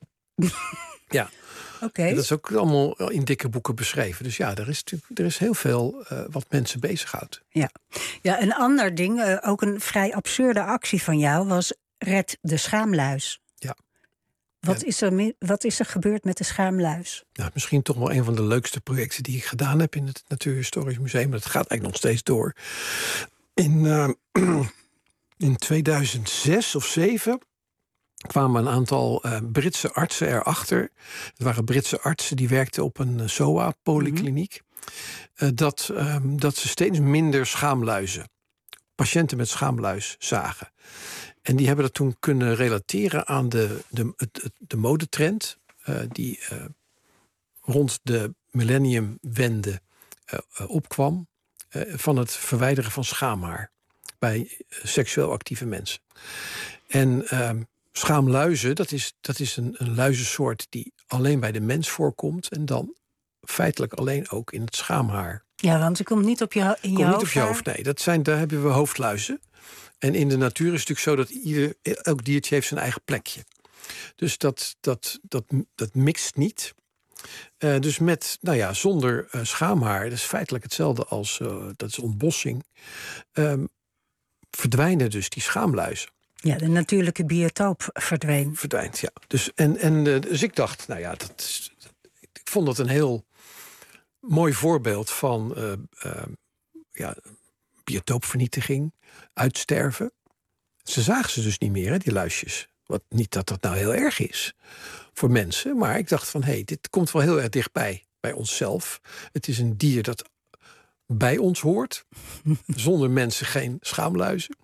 ja. Okay. Dat is ook allemaal in dikke boeken beschreven. Dus ja, er is, er is heel veel uh, wat mensen bezighoudt. Ja. ja, een ander ding, uh, ook een vrij absurde actie van jou, was Red de schaamluis. Ja. Wat, ja. Is er, wat is er gebeurd met de schaamluis? Nou, misschien toch wel een van de leukste projecten die ik gedaan heb in het Natuurhistorisch Museum. Dat gaat eigenlijk nog steeds door. In, uh, in tweeduizend zes of zeven kwamen een aantal uh, Britse artsen erachter. Het waren Britse artsen die werkten op een S O A-polykliniek. Mm-hmm. Uh, dat, uh, dat ze steeds minder schaamluizen, patiënten met schaamluis, zagen. En die hebben dat toen kunnen relateren aan de, de, de, de modetrend uh, die uh, rond de millenniumwende uh, uh, opkwam. Uh, van het verwijderen van schaamhaar bij uh, seksueel actieve mensen. En uh, schaamluizen, dat is, dat is een, een luizensoort die alleen bij de mens voorkomt. En dan feitelijk alleen ook in het schaamhaar. Ja, want het komt niet op je, in je komt hoofd. Niet op je hoofd, nee. Dat zijn, daar hebben we hoofdluizen. En in de natuur is het natuurlijk zo dat ieder, elk diertje heeft zijn eigen plekje. Dus dat, dat, dat, dat mixt niet. Uh, dus met, nou ja, zonder uh, schaamhaar, dat is feitelijk hetzelfde als, uh, dat is ontbossing, um, verdwijnen dus die schaamluizen. Ja, de natuurlijke biotoop verdween. Verdwijnt, ja. Dus, en, en, uh, dus ik dacht, nou ja, dat is, ik vond dat een heel mooi voorbeeld van uh, uh, ja, biotoopvernietiging, uitsterven. Ze zagen ze dus niet meer, hè, die luisjes. Wat niet dat dat nou heel erg is voor mensen, maar ik dacht van, hé, hey, dit komt wel heel erg dichtbij bij onszelf. Het is een dier dat bij ons hoort. Zonder mensen geen schaamluizen.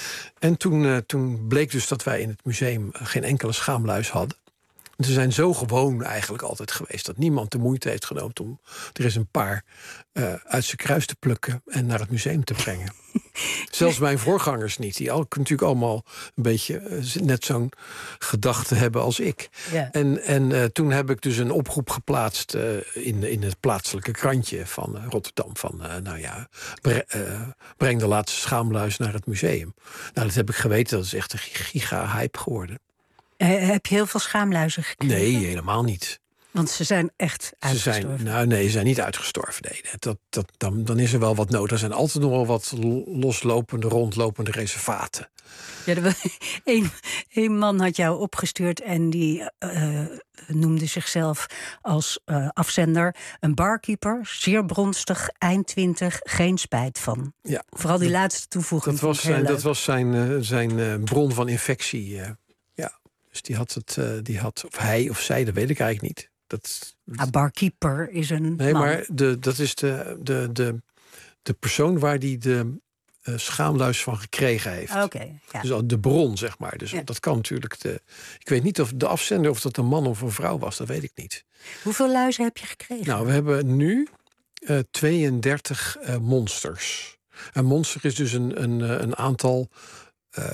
En toen, uh, toen bleek dus dat wij in het museum geen enkele schaamluis hadden. Ze zijn zo gewoon eigenlijk altijd geweest dat niemand de moeite heeft genomen om er eens een paar uh, uit zijn kruis te plukken en naar het museum te brengen. Zelfs mijn voorgangers niet, die al, natuurlijk allemaal een beetje uh, net zo'n gedachte hebben als ik. Ja. En, en uh, toen heb ik dus een oproep geplaatst uh, in, in het plaatselijke krantje van uh, Rotterdam. Van uh, nou ja, bre, uh, breng de laatste schaamluis naar het museum. Nou, dat heb ik geweten, dat is echt een giga-hype geworden. Uh, heb je heel veel schaamluizen gekregen? Nee, helemaal niet. Want ze zijn echt uitgestorven. Ze zijn, nou nee, ze zijn niet uitgestorven. Nee, dat, dat, dan, dan is er wel wat nood. Er zijn altijd nog wel wat loslopende, rondlopende reservaten. Ja, er, een, een man had jou opgestuurd en die uh, noemde zichzelf als uh, afzender een barkeeper, zeer bronstig, eind twintig, geen spijt van. Ja, vooral die dat, laatste toevoeging. Dat was zijn, dat was zijn, uh, zijn uh, bron van infectie. Uh, ja, dus die had het, uh, die had, of hij of zij, dat weet ik eigenlijk niet. Dat, ah, barkeeper is een nee, man. maar de, dat is de, de, de, de persoon waar die de uh, schaamluis van gekregen heeft. Okay, ja. Dus de bron, zeg maar. Dus ja. dat kan natuurlijk. De, ik weet niet of de afzender of dat een man of een vrouw was. Dat weet ik niet. Hoeveel luizen heb je gekregen? Nou, we hebben nu uh, tweeëndertig uh, monsters. Een monster is dus een, een, een aantal, uh,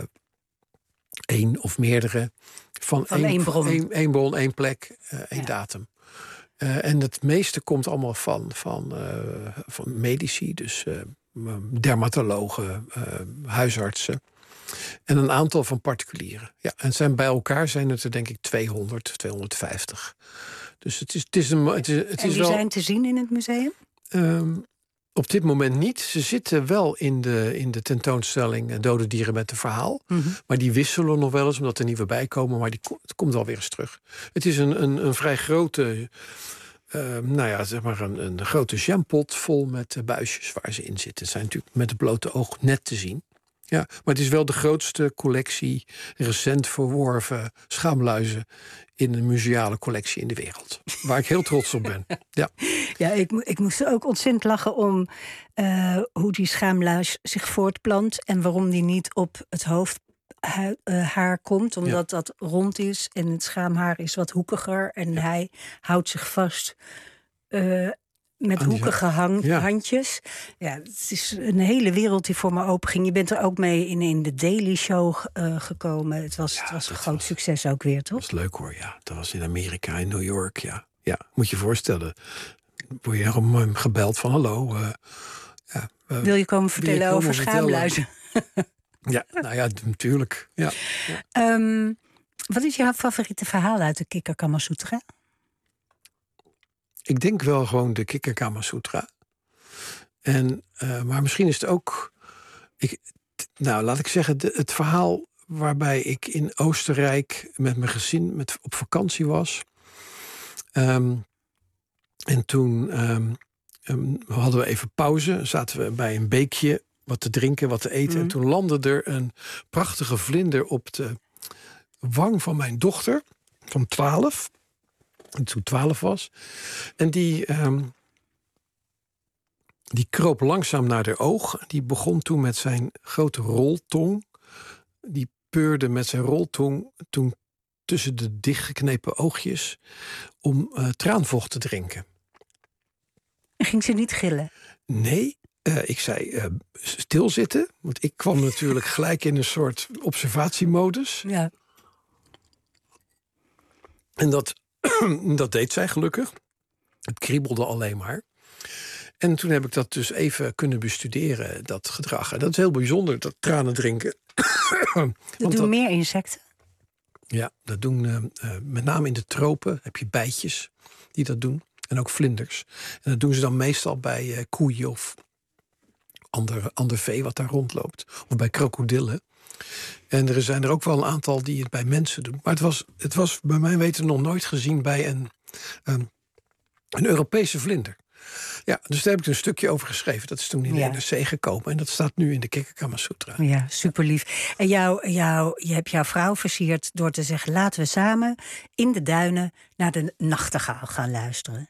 één of meerdere, van, van één, één bron. Één, één bron, één plek, uh, één ja. datum. Uh, en het meeste komt allemaal van, van, uh, van medici, dus uh, dermatologen, uh, huisartsen. En een aantal van particulieren. Ja, en zijn bij elkaar zijn het er denk ik tweehonderd, tweehonderdvijftig. Dus het is, het is een. Het is, het en is die wel, zijn te zien in het museum? Um, op dit moment niet. Ze zitten wel in de, in de tentoonstelling Dode dieren met een verhaal. Mm-hmm. Maar die wisselen nog wel eens, omdat er nieuwe bij komen. Maar die, het komt wel weer eens terug. Het is een, een, een vrij grote... Uh, nou ja, zeg maar een, een grote jampot vol met uh, buisjes waar ze in zitten. Het zijn natuurlijk met het blote oog net te zien. Ja, maar het is wel de grootste collectie recent verworven schaamluizen in een museale collectie in de wereld. Waar ik heel trots op ben. Ja, ja ik, ik moest ook ontzettend lachen om uh, hoe die schaamluis zich voortplant en waarom die niet op het hoofd uh, haar komt, omdat ja. dat rond is en het schaamhaar is wat hoekiger en ja. hij houdt zich vast uh, met hoekige hang, ja. handjes. Ja, het is een hele wereld die voor me openging. Je bent er ook mee in, in de Daily Show uh, gekomen. Het was, ja, het was een groot was, succes ook weer, toch? Dat was leuk hoor, ja. Dat was in Amerika, in New York, ja. Ja, moet je je voorstellen. Word je erom gebeld van hallo. Uh, ja, uh, Wil je komen vertellen je komen over schaamluizen? Ja, nou ja, natuurlijk. Ja. Ja. Um, wat is jouw favoriete verhaal uit de Kikker Kama Sutra? Ik denk wel gewoon de Kikker Kama Sutra. En, uh, maar misschien is het ook... Ik, nou, laat ik zeggen, de, het verhaal waarbij ik in Oostenrijk met mijn gezin met, op vakantie was. Um, en toen um, um, hadden we even pauze. Zaten we bij een beekje wat te drinken, wat te eten. Mm. En toen landde er een prachtige vlinder op de wang van mijn dochter van twaalf. En toen twaalf was. En die, um, die kroop langzaam naar haar oog. Die begon toen met zijn grote roltong. Die peurde met zijn roltong toen tussen de dichtgeknepen oogjes om uh, traanvocht te drinken. En ging ze niet gillen? Nee, uh, ik zei uh, stilzitten. Want ik kwam natuurlijk gelijk in een soort observatiemodus. Ja. En dat... Dat deed zij gelukkig. Het kriebelde alleen maar. En toen heb ik dat dus even kunnen bestuderen, dat gedrag. En dat is heel bijzonder, dat tranen drinken. Dat doen dat, meer insecten? Ja, dat doen uh, uh, met name in de tropen heb je bijtjes die dat doen. En ook vlinders. En dat doen ze dan meestal bij uh, koeien of ander, ander vee wat daar rondloopt. Of bij krokodillen. En er zijn er ook wel een aantal die het bij mensen doen. Maar het was, het was bij mijn weten nog nooit gezien bij een, een, een Europese vlinder. Ja, dus daar heb ik een stukje over geschreven. Dat is toen in de ja. N R C gekomen. En dat staat nu in de Kikker Kama Sutra. Ja, super lief. En jou, jou, je hebt jouw vrouw versierd door te zeggen... laten we samen in de duinen naar de nachtegaal gaan luisteren.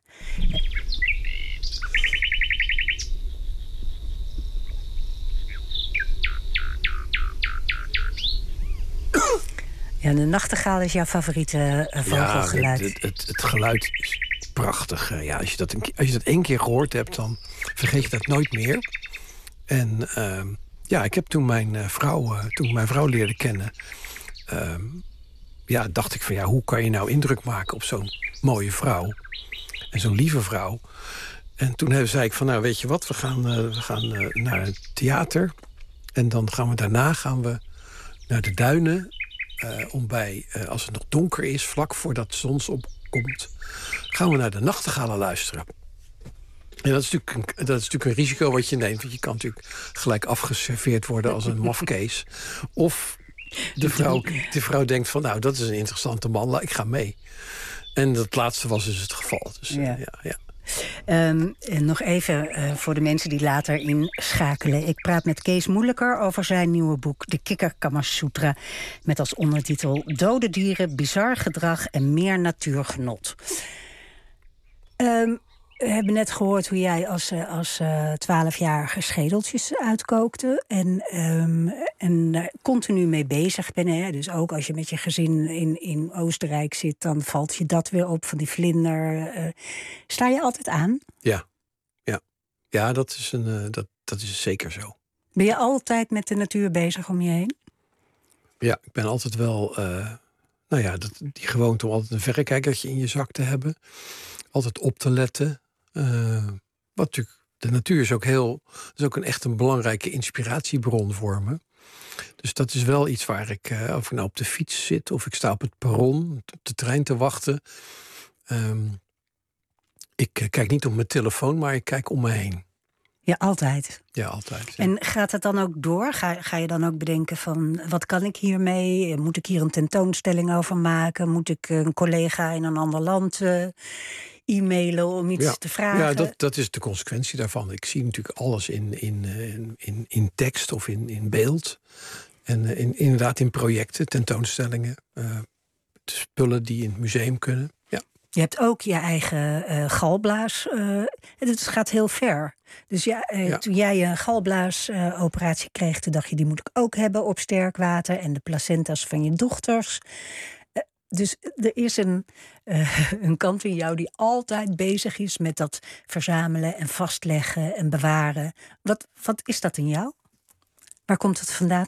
Ja, de nachtegaal is jouw favoriete uh, vogelgeluid. Ja, het, het, het geluid is prachtig. Ja, als, je dat een, als je dat één keer gehoord hebt, dan vergeet je dat nooit meer. En uh, ja, ik heb toen mijn uh, vrouw, uh, toen ik mijn vrouw leerde kennen... Uh, ja, dacht ik van ja, hoe kan je nou indruk maken op zo'n mooie vrouw? En zo'n lieve vrouw. En toen zei ik van nou, weet je wat, we gaan, uh, we gaan uh, naar het theater. En dan gaan we daarna gaan we naar de duinen... Uh, om bij, uh, als het nog donker is, vlak voordat de zon opkomt... gaan we naar de nachtegalen luisteren. En dat is, natuurlijk een, dat is natuurlijk een risico wat je neemt... want je kan natuurlijk gelijk afgeserveerd worden als een mafkees. Of de vrouw, de vrouw denkt van, nou, dat is een interessante man, ik ga mee. En dat laatste was dus het geval. Dus, ja. Uh, ja, ja. Um, en nog even uh, voor de mensen die later inschakelen. Ik praat met Kees Moeilijker over zijn nieuwe boek... De Kikker Kama Sutra, met als ondertitel... Dode dieren, bizar gedrag en meer natuurgenot. Um, we hebben net gehoord hoe jij als, als twaalfjarige schedeltjes uitkookte. En, um, en daar continu mee bezig bent. Hè? Dus ook als je met je gezin in, in Oostenrijk zit... dan valt je dat weer op van die vlinder. Uh, sta je altijd aan? Ja, ja. ja dat, is een, uh, dat, dat is zeker zo. Ben je altijd met de natuur bezig om je heen? Ja, ik ben altijd wel... Uh, nou ja, dat, die gewoonte om altijd een verrekijkertje in je zak te hebben. Altijd op te letten. Uh, wat natuurlijk, de natuur is ook heel, is ook een echt een belangrijke inspiratiebron voor me. Dus dat is wel iets waar ik, uh, of ik nou op de fiets zit of ik sta op het perron op de trein te wachten. Um, ik uh, kijk niet op mijn telefoon, maar ik kijk om me heen. Ja, altijd. Ja, altijd. Ja. En gaat het dan ook door? Ga, ga je dan ook bedenken van, wat kan ik hiermee? Moet ik hier een tentoonstelling over maken? Moet ik een collega in een ander land uh, e-mailen om iets ja. te vragen? Ja, dat, dat is de consequentie daarvan. Ik zie natuurlijk alles in, in, in, in, in tekst of in, in beeld. En uh, in, inderdaad in projecten, tentoonstellingen. Uh, spullen die in het museum kunnen. Ja. Je hebt ook je eigen uh, galblaas. Uh, het gaat heel ver. Dus ja, uh, ja. toen jij een galblaasoperatie uh, kreeg, toen dacht je, die moet ik ook hebben op sterk water. En de placenta's van je dochters. Uh, dus er is een, uh, een kant in jou die altijd bezig is met dat verzamelen en vastleggen en bewaren. Wat, wat is dat in jou? Waar komt het vandaan?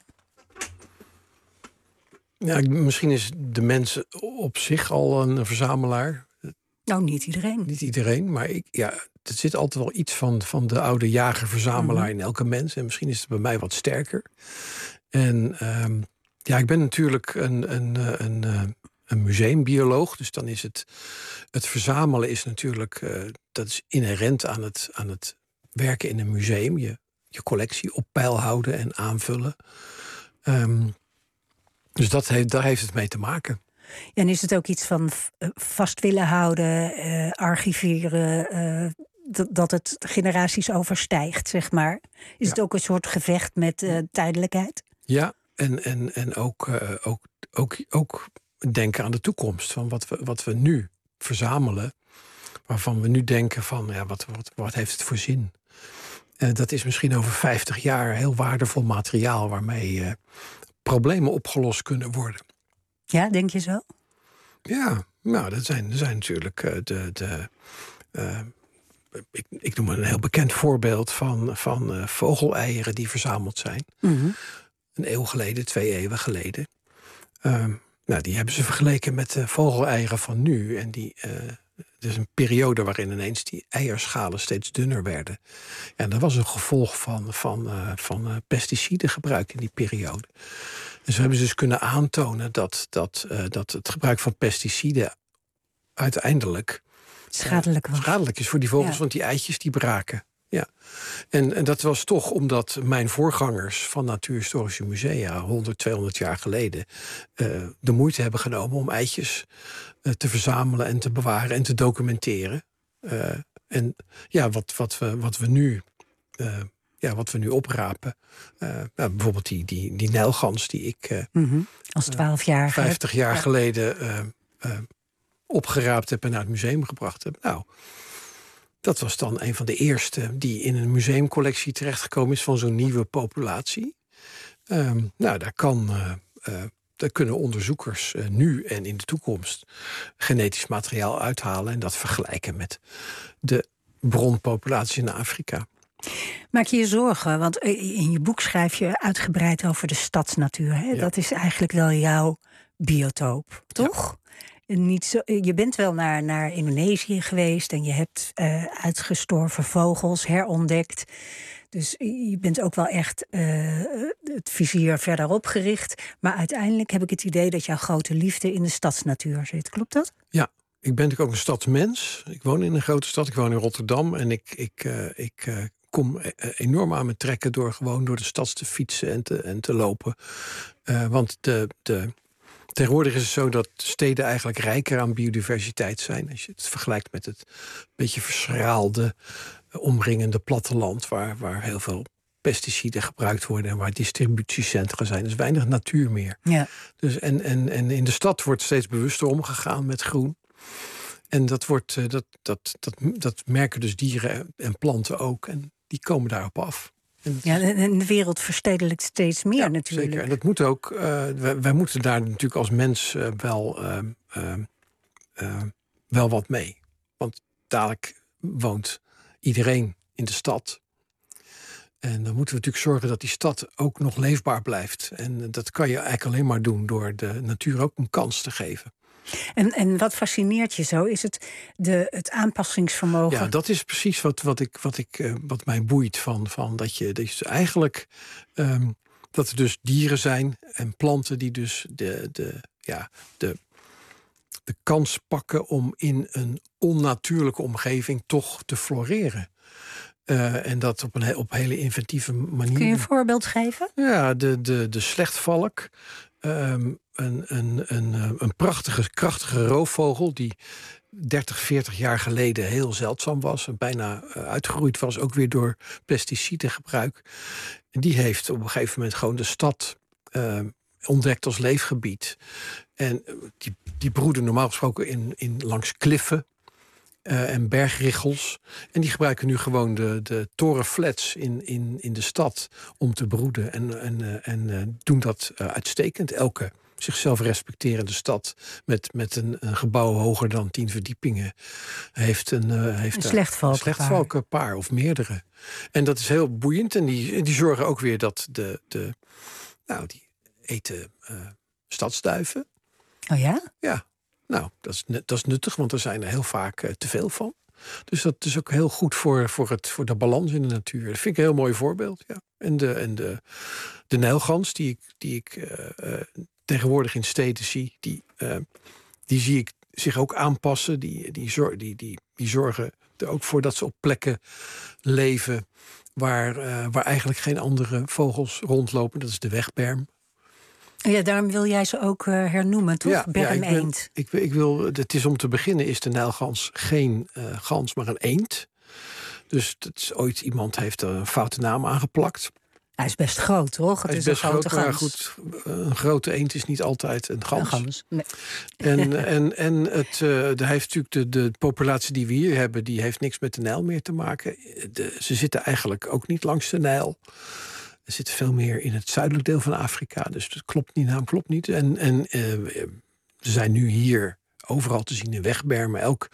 Ja, misschien is de mens op zich al een verzamelaar. Nou, niet iedereen. Niet iedereen, maar ik, ja, er zit altijd wel iets van, van de oude jager-verzamelaar mm-hmm. in elke mens. En misschien is het bij mij wat sterker. En um, ja, ik ben natuurlijk een, een, een, een, een museumbioloog. Dus dan is het, het verzamelen is natuurlijk, uh, dat is inherent aan het, aan het werken in een museum. Je, je collectie op peil houden en aanvullen. Um, dus dat heeft, daar heeft het mee te maken. En is het ook iets van vast willen houden, uh, archiveren, uh, d- dat het generaties overstijgt, zeg maar? Is ja. het ook een soort gevecht met uh, tijdelijkheid? Ja, en, en, en ook, uh, ook, ook, ook denken aan de toekomst. Van wat we, wat we nu verzamelen, waarvan we nu denken van, ja, wat, wat, wat heeft het voor zin? Uh, dat is misschien over vijftig jaar heel waardevol materiaal waarmee uh, problemen opgelost kunnen worden. Ja, denk je zo? Ja, nou, dat zijn, dat zijn natuurlijk uh, de... de uh, ik, ik noem een heel bekend voorbeeld van, van uh, vogeleieren die verzameld zijn. Mm-hmm. Een eeuw geleden, twee eeuwen geleden. Uh, nou, die hebben ze vergeleken met de vogeleieren van nu. En die, uh, er is een periode waarin ineens die eierschalen steeds dunner werden. En dat was een gevolg van, van, uh, van uh, pesticidengebruik in die periode. En zo hebben ze dus kunnen aantonen dat, dat, uh, dat het gebruik van pesticiden uiteindelijk schadelijk, was. Uh, schadelijk is voor die vogels, ja. Want die eitjes die braken. Ja. En, en dat was toch omdat mijn voorgangers van natuurhistorische musea honderd, tweehonderd jaar geleden uh, de moeite hebben genomen om eitjes uh, te verzamelen en te bewaren en te documenteren. Uh, en ja, wat, wat, we, wat we nu... Uh, Ja, wat we nu oprapen. Uh, nou, bijvoorbeeld die, die, die nijlgans die ik uh, mm-hmm. als twaalfjarige uh, vijftig jaar ja. geleden uh, uh, opgeraapt heb en naar het museum gebracht heb. Nou, dat was dan een van de eerste die in een museumcollectie terechtgekomen is van zo'n nieuwe populatie. Um, nou, daar, kan, uh, uh, daar kunnen onderzoekers uh, nu en in de toekomst genetisch materiaal uithalen en dat vergelijken met de bronpopulatie in Afrika. Maak je je zorgen, want in je boek schrijf je uitgebreid over de stadsnatuur. Hè? Ja. Dat is eigenlijk wel jouw biotoop, toch? Ja. Niet zo, je bent wel naar, naar Indonesië geweest en je hebt uh, uitgestorven vogels herontdekt. Dus je bent ook wel echt uh, het vizier verderop gericht. Maar uiteindelijk heb ik het idee dat jouw grote liefde in de stadsnatuur zit. Klopt dat? Ja. Ik ben natuurlijk ook een stadsmens. Ik woon in een grote stad. Ik woon in Rotterdam. En ik, ik, uh, ik uh, kom enorm aan me trekken door gewoon door de stad te fietsen en te, en te lopen. Uh, want de, de, tegenwoordig is het zo dat steden eigenlijk rijker aan biodiversiteit zijn. Als je het vergelijkt met het beetje verschraalde, uh, omringende platteland, waar, waar heel veel pesticiden gebruikt worden en waar distributiecentra zijn. Er is weinig natuur meer. Ja. Dus en, en, en in de stad wordt steeds bewuster omgegaan met groen. En dat, wordt, dat, dat, dat, dat merken dus dieren en planten ook. En die komen daarop af. En ja, en de wereld verstedelijkt steeds meer, ja, natuurlijk. Zeker. En dat moet ook. Uh, wij, wij moeten daar natuurlijk als mens uh, wel, uh, uh, uh, wel wat mee. Want dadelijk woont iedereen in de stad. En dan moeten we natuurlijk zorgen dat die stad ook nog leefbaar blijft. En dat kan je eigenlijk alleen maar doen door de natuur ook een kans te geven. En, en wat fascineert je zo? Is het de, het aanpassingsvermogen? Ja, dat is precies wat, wat, ik, wat, ik, uh, wat mij boeit. Van, van dat, je, dat je eigenlijk um, dat er dus dieren zijn en planten die dus de, de, ja, de, de kans pakken om in een onnatuurlijke omgeving toch te floreren. Uh, en dat op een op hele inventieve manier. Kun je een voorbeeld geven? Ja, de, de, de slechtvalk. Um, een, een, een, een prachtige, krachtige roofvogel die dertig, veertig jaar geleden heel zeldzaam was. En bijna uh, uitgeroeid was, ook weer door pesticidengebruik. En die heeft op een gegeven moment gewoon de stad uh, ontdekt als leefgebied. En die, die broeden normaal gesproken in, in, langs kliffen. Uh, en bergriggels. En die gebruiken nu gewoon de, de torenflats in, in, in de stad om te broeden. En, en, uh, en uh, doen dat uh, uitstekend. Elke zichzelf respecterende stad met, met een, een gebouw hoger dan tien verdiepingen heeft een, uh, heeft een slechtvalkenpaar. slechtvalkenpaar of meerdere. En dat is heel boeiend. En die, die zorgen ook weer dat de, de nou, die eten uh, stadsduiven. Oh ja? Ja. Nou, dat is, dat is nuttig, want er zijn er heel vaak uh, te veel van. Dus dat is ook heel goed voor, voor, het, voor de balans in de natuur. Dat vind ik een heel mooi voorbeeld. Ja. En de, en de, de nijlgans, die ik, die ik uh, uh, tegenwoordig in steden zie, die, uh, die zie ik zich ook aanpassen. Die, die, zor, die, die, die zorgen er ook voor dat ze op plekken leven waar, uh, waar eigenlijk geen andere vogels rondlopen. Dat is de wegberm. Ja, daarom wil jij ze ook uh, hernoemen, toch? Ja, Berm-eend. Ja, ik, ik, ik wil, het is om te beginnen is de nijlgans geen uh, gans, maar een eend. Dus dat is ooit iemand heeft er een foute naam aangeplakt. Hij is best groot, toch? Het Hij is, is best een grote groot, maar gans. goed, een grote eend is niet altijd een gans. Een gans, nee. En, en, en het, uh, hij heeft natuurlijk de, de populatie die we hier hebben, die heeft niks met de Nijl meer te maken. De, ze zitten eigenlijk ook niet langs de Nijl. Er zit veel meer in het zuidelijk deel van Afrika. Dus dat klopt niet, naam klopt niet. En, en uh, ze zijn nu hier overal te zien in wegbermen. Elk,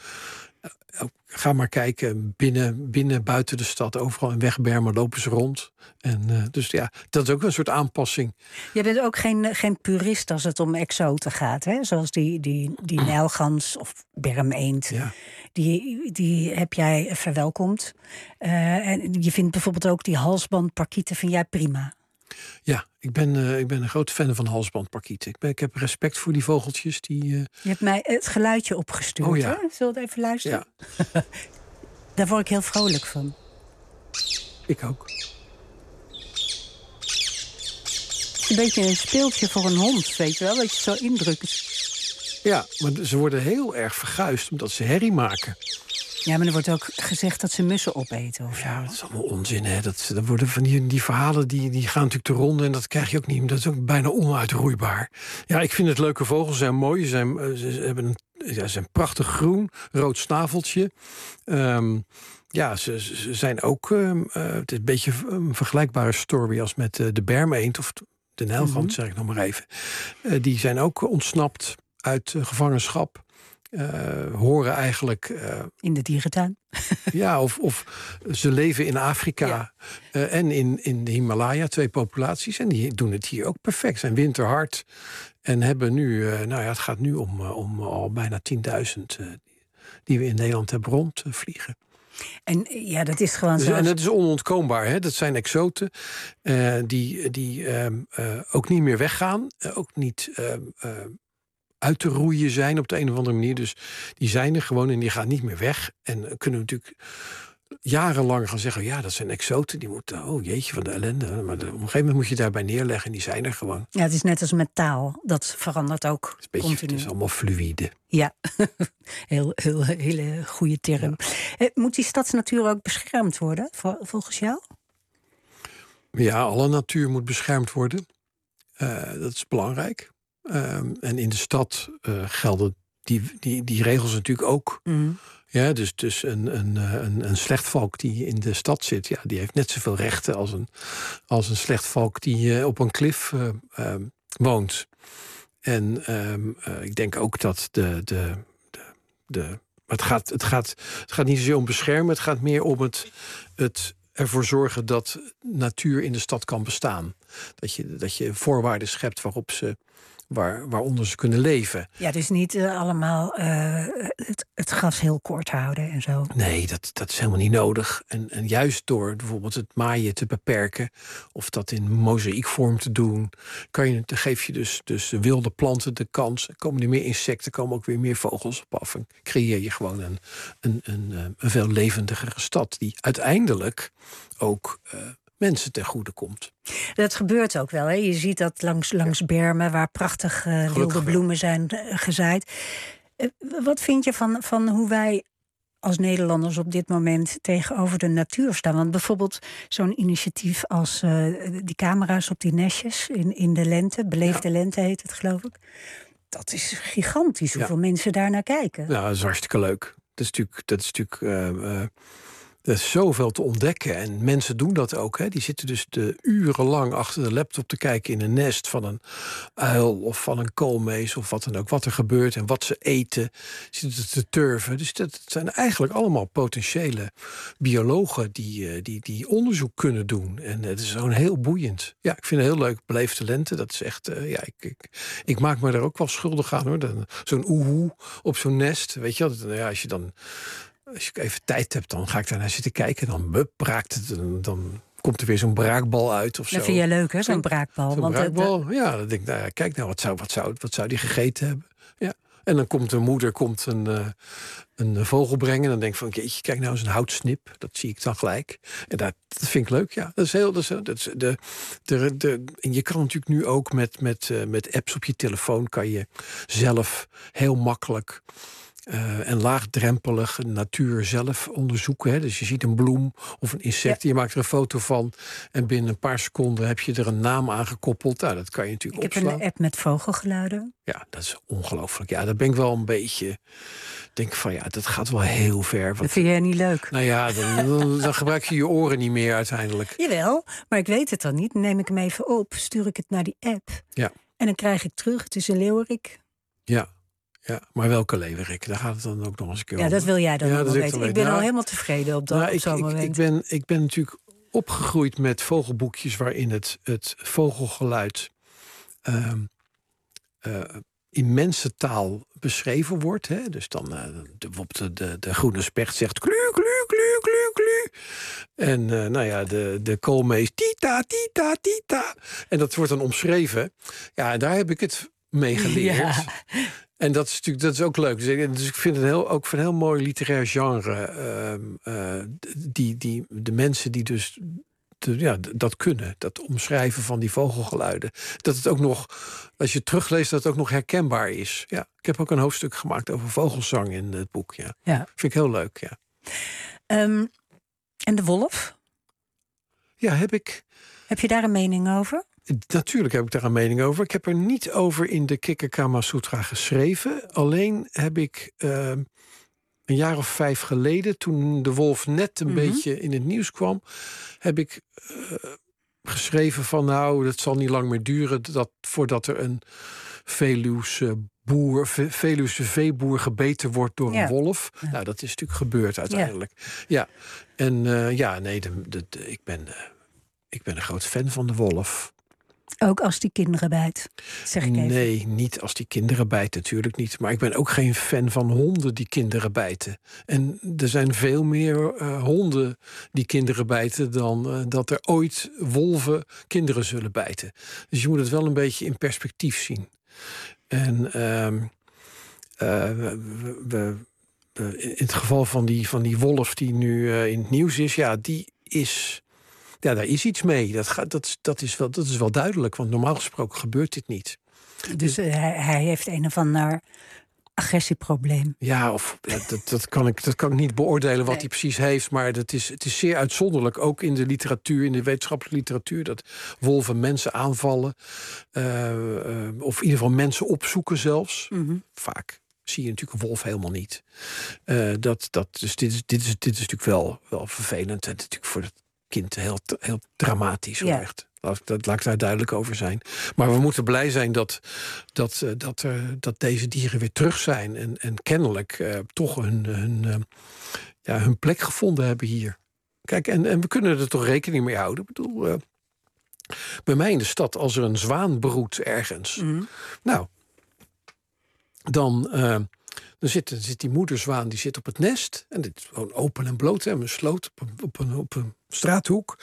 elk, ga maar kijken, binnen, binnen, buiten de stad. Overal in wegbermen lopen ze rond. En, uh, dus ja, dat is ook een soort aanpassing. Je bent ook geen, geen purist als het om exoten gaat, hè? Zoals die, die, die nijlgans of bermeend. Ja. Die, die heb jij verwelkomd. Uh, en je vindt bijvoorbeeld ook die halsbandparkieten, vind jij prima? Ja, ik ben, uh, ik ben een grote fan van halsbandparkieten. Ik, ben, ik heb respect voor die vogeltjes. Die, uh... Je hebt mij het geluidje opgestuurd. Oh, ja. Hè? Zullen we het even luisteren? Ja. Daar word ik heel vrolijk van. Ik ook. Een beetje een speeltje voor een hond, weet je wel? Dat je zo indrukt. Ja, maar ze worden heel erg verguisd omdat ze herrie maken. Ja, maar er wordt ook gezegd dat ze mussen opeten. Of ja, dat is allemaal onzin, hè. Dat, dat worden van die, die verhalen, die, die gaan natuurlijk te ronde. En dat krijg je ook niet. Dat is ook bijna onuitroeibaar. Ja, ik vind het leuke vogels. Ze zijn mooi. Ze, zijn, ze, hebben een, ja, ze zijn prachtig groen. Rood snaveltje. Um, ja, ze, ze zijn ook... Um, uh, het is een beetje een vergelijkbare story als met uh, de bermeend of de nijlgans, mm-hmm. zeg ik nog maar even. Uh, die zijn ook ontsnapt uit uh, gevangenschap. Uh, horen eigenlijk... Uh, in de dierentuin? Ja, of, of ze leven in Afrika ja. uh, en in, in de Himalaya, twee populaties. En die doen het hier ook perfect. Zijn winterhard en hebben nu... Uh, nou ja, het gaat nu om, uh, om al bijna tienduizend uh, die we in Nederland hebben rondvliegen. En ja, dat is gewoon dus, zo. En dat is onontkoombaar. Hè? Dat zijn exoten uh, die, die uh, uh, ook niet meer weggaan. Uh, ook niet... Uh, uh, uit te roeien zijn op de een of andere manier. Dus die zijn er gewoon en die gaan niet meer weg. En kunnen natuurlijk jarenlang gaan zeggen... ja, dat zijn exoten, die moeten... oh jeetje, van de ellende. Maar op een gegeven moment moet je daarbij neerleggen... en die zijn er gewoon. Ja, het is net als met taal. Dat verandert ook het is een beetje, continu. Het is allemaal fluïde. Ja, heel, heel, hele goede term. Ja. Moet die stadsnatuur ook beschermd worden, volgens jou? Ja, alle natuur moet beschermd worden. Uh, dat is belangrijk. Um, en in de stad uh, gelden die, die, die regels natuurlijk ook. Mm. Ja, dus dus een, een, een, een slechtvalk die in de stad zit... Ja, die heeft net zoveel rechten als een, als een slechtvalk die uh, op een klif uh, uh, woont. En um, uh, ik denk ook dat de... de, de, de maar het gaat, het, gaat, het gaat niet zozeer om beschermen... het gaat meer om het... het ervoor zorgen dat natuur in de stad kan bestaan. Dat je, dat je voorwaarden schept waarop ze... waar, waaronder ze kunnen leven. Ja, dus niet uh, allemaal uh, het, het gas heel kort houden en zo. Nee, dat, dat is helemaal niet nodig. En, en juist door bijvoorbeeld het maaien te beperken, of dat in mozaïekvorm te doen, kan je, dan geef je dus, dus de wilde planten de kans. Er komen er meer insecten, komen ook weer meer vogels op af. En creëer je gewoon een, een, een, een veel levendigere stad, die uiteindelijk ook uh, mensen ten goede komt. Dat gebeurt ook wel. Hè? Je ziet dat langs, langs bermen waar prachtig uh, wilde bloemen zijn uh, gezaaid. Uh, wat vind je van, van hoe wij als Nederlanders op dit moment tegenover de natuur staan? Want bijvoorbeeld zo'n initiatief als uh, die camera's op die nestjes in, in de lente, beleefde ja. lente heet het, geloof ik. Dat is gigantisch hoeveel ja. mensen daar naar kijken. Ja, dat is hartstikke leuk. Dat is natuurlijk, dat is natuurlijk uh, uh, er is zoveel te ontdekken. En mensen doen dat ook. Hè. Die zitten dus de urenlang achter de laptop te kijken in een nest van een uil of van een koolmees of wat dan ook. Wat er gebeurt en wat ze eten. Zitten te turven. Dus dat zijn eigenlijk allemaal potentiële biologen die, die, die onderzoek kunnen doen. En het is gewoon heel boeiend. Ja, ik vind het heel leuk. Beleefde lente. Dat is echt. Uh, ja, ik, ik, ik maak me daar ook wel schuldig aan hoor. Zo'n oehoe op zo'n nest. Weet je wel, ja, als je dan. Als je even tijd hebt, dan ga ik daarnaar zitten kijken. Dan bup, braakt het. Dan, dan komt er weer zo'n braakbal uit of zo. Dat vind je leuk, hè, zo'n braakbal? Zo'n want braakbal, de... ja. Dan denk ik, nou ja, kijk nou, wat zou, wat, zou, wat zou die gegeten hebben? Ja. En dan komt de moeder komt een, uh, een vogel brengen. En dan denk ik van, jeetje, kijk nou eens een houtsnip. Dat zie ik dan gelijk. En dat, dat vind ik leuk, ja. Dat is heel, dat is, dat is de, de, de, en je kan natuurlijk nu ook met, met, uh, met apps op je telefoon, kan je zelf heel makkelijk Uh, en laagdrempelig natuur zelf onderzoeken. Hè. Dus je ziet een bloem of een insect, ja. Je maakt er een foto van en binnen een paar seconden heb je er een naam aan gekoppeld. Nou, dat kan je natuurlijk ik opslaan. Ik heb een app met vogelgeluiden. Ja, dat is ongelooflijk. Ja, daar ben ik wel een beetje. Denk van ja, dat gaat wel heel ver. Want, dat vind jij niet leuk? Nou ja, dan, dan, dan gebruik je je oren niet meer uiteindelijk. Jawel, maar ik weet het dan niet. Dan neem ik hem even op, stuur ik het naar die app. Ja. En dan krijg ik terug, het is een leeuwerik. Ja. Ja, maar welke leeuwerik? Daar gaat het dan ook nog eens een keer Ja, over. dat wil jij dan ja, wel dat weten. Ik ben nou, al helemaal tevreden op, dat, nou, op zo'n ik, moment. Ik, ik, ben, ik ben natuurlijk opgegroeid met vogelboekjes waarin het, het vogelgeluid uh, uh, in mensentaal beschreven wordt. Hè? Dus dan uh, de, de, de groene specht zegt klu, klu, klu, klu, klu. En uh, nou ja, de, de koolmees tita, tita, tita. En dat wordt dan omschreven. Ja, daar heb ik het mee geleerd. Ja. En dat is natuurlijk dat is ook leuk. Dus ik, dus ik vind het heel, ook van een heel mooi literair genre. Uh, uh, die, die, de mensen die dus de, ja, dat kunnen. Dat omschrijven van die vogelgeluiden. Dat het ook nog, als je het terugleest, dat het ook nog herkenbaar is. Ja, ik heb ook een hoofdstuk gemaakt over vogelzang in het boek. Ja. Ja. Vind ik heel leuk, ja. Um, en de wolf? Ja, heb ik. Heb je daar een mening over? Natuurlijk heb ik daar een mening over. Ik heb er niet over in de Kikker Kama Sutra geschreven. Alleen heb ik uh, een jaar of vijf geleden, toen de wolf net een mm-hmm. beetje in het nieuws kwam, heb ik uh, geschreven van nou, dat zal niet lang meer duren dat, voordat er een Veluwse boer, Veluwse veeboer gebeten wordt door ja. een wolf. Ja. Nou, dat is natuurlijk gebeurd uiteindelijk. Ja, ja. En uh, ja, nee, de, de, de, ik ben, uh, ik ben een groot fan van de wolf. Ook als die kinderen bijt, zeg ik even. Nee, niet als die kinderen bijt, natuurlijk niet. Maar ik ben ook geen fan van honden die kinderen bijten. En er zijn veel meer uh, honden die kinderen bijten dan uh, dat er ooit wolven kinderen zullen bijten. Dus je moet het wel een beetje in perspectief zien. En uh, uh, we, we, we, in het geval van die, van die wolf die nu uh, in het nieuws is, ja, die is. Ja, daar is iets mee. Dat, gaat, dat, dat, is wel, dat is wel duidelijk, want normaal gesproken gebeurt dit niet. Dus uh, hij, hij heeft een of ander agressieprobleem. Ja, of ja, dat, dat, kan ik, dat kan ik niet beoordelen wat nee. hij precies heeft. Maar dat is, het is zeer uitzonderlijk, ook in de literatuur, in de wetenschappelijke literatuur, dat wolven mensen aanvallen. Uh, uh, of in ieder geval mensen opzoeken zelfs. Mm-hmm. Vaak zie je natuurlijk een wolf helemaal niet. Uh, dat, dat, dus dit is, dit is, dit is natuurlijk wel, wel vervelend. En natuurlijk voor het kind heel, heel dramatisch. Ja. Echt. Dat, dat laat ik daar duidelijk over zijn. Maar we moeten blij zijn dat, dat, dat, uh, dat deze dieren weer terug zijn. En, en kennelijk uh, toch hun, hun, uh, ja, hun plek gevonden hebben hier. Kijk, en, en we kunnen er toch rekening mee houden. Ik bedoel, uh, bij mij in de stad, als er een zwaan broedt ergens. Mm. Nou, dan, uh, dan zit, zit die moederzwaan die zit op het nest. En dit is gewoon open en bloot, hè, een sloot op een, op een, op een straathoek.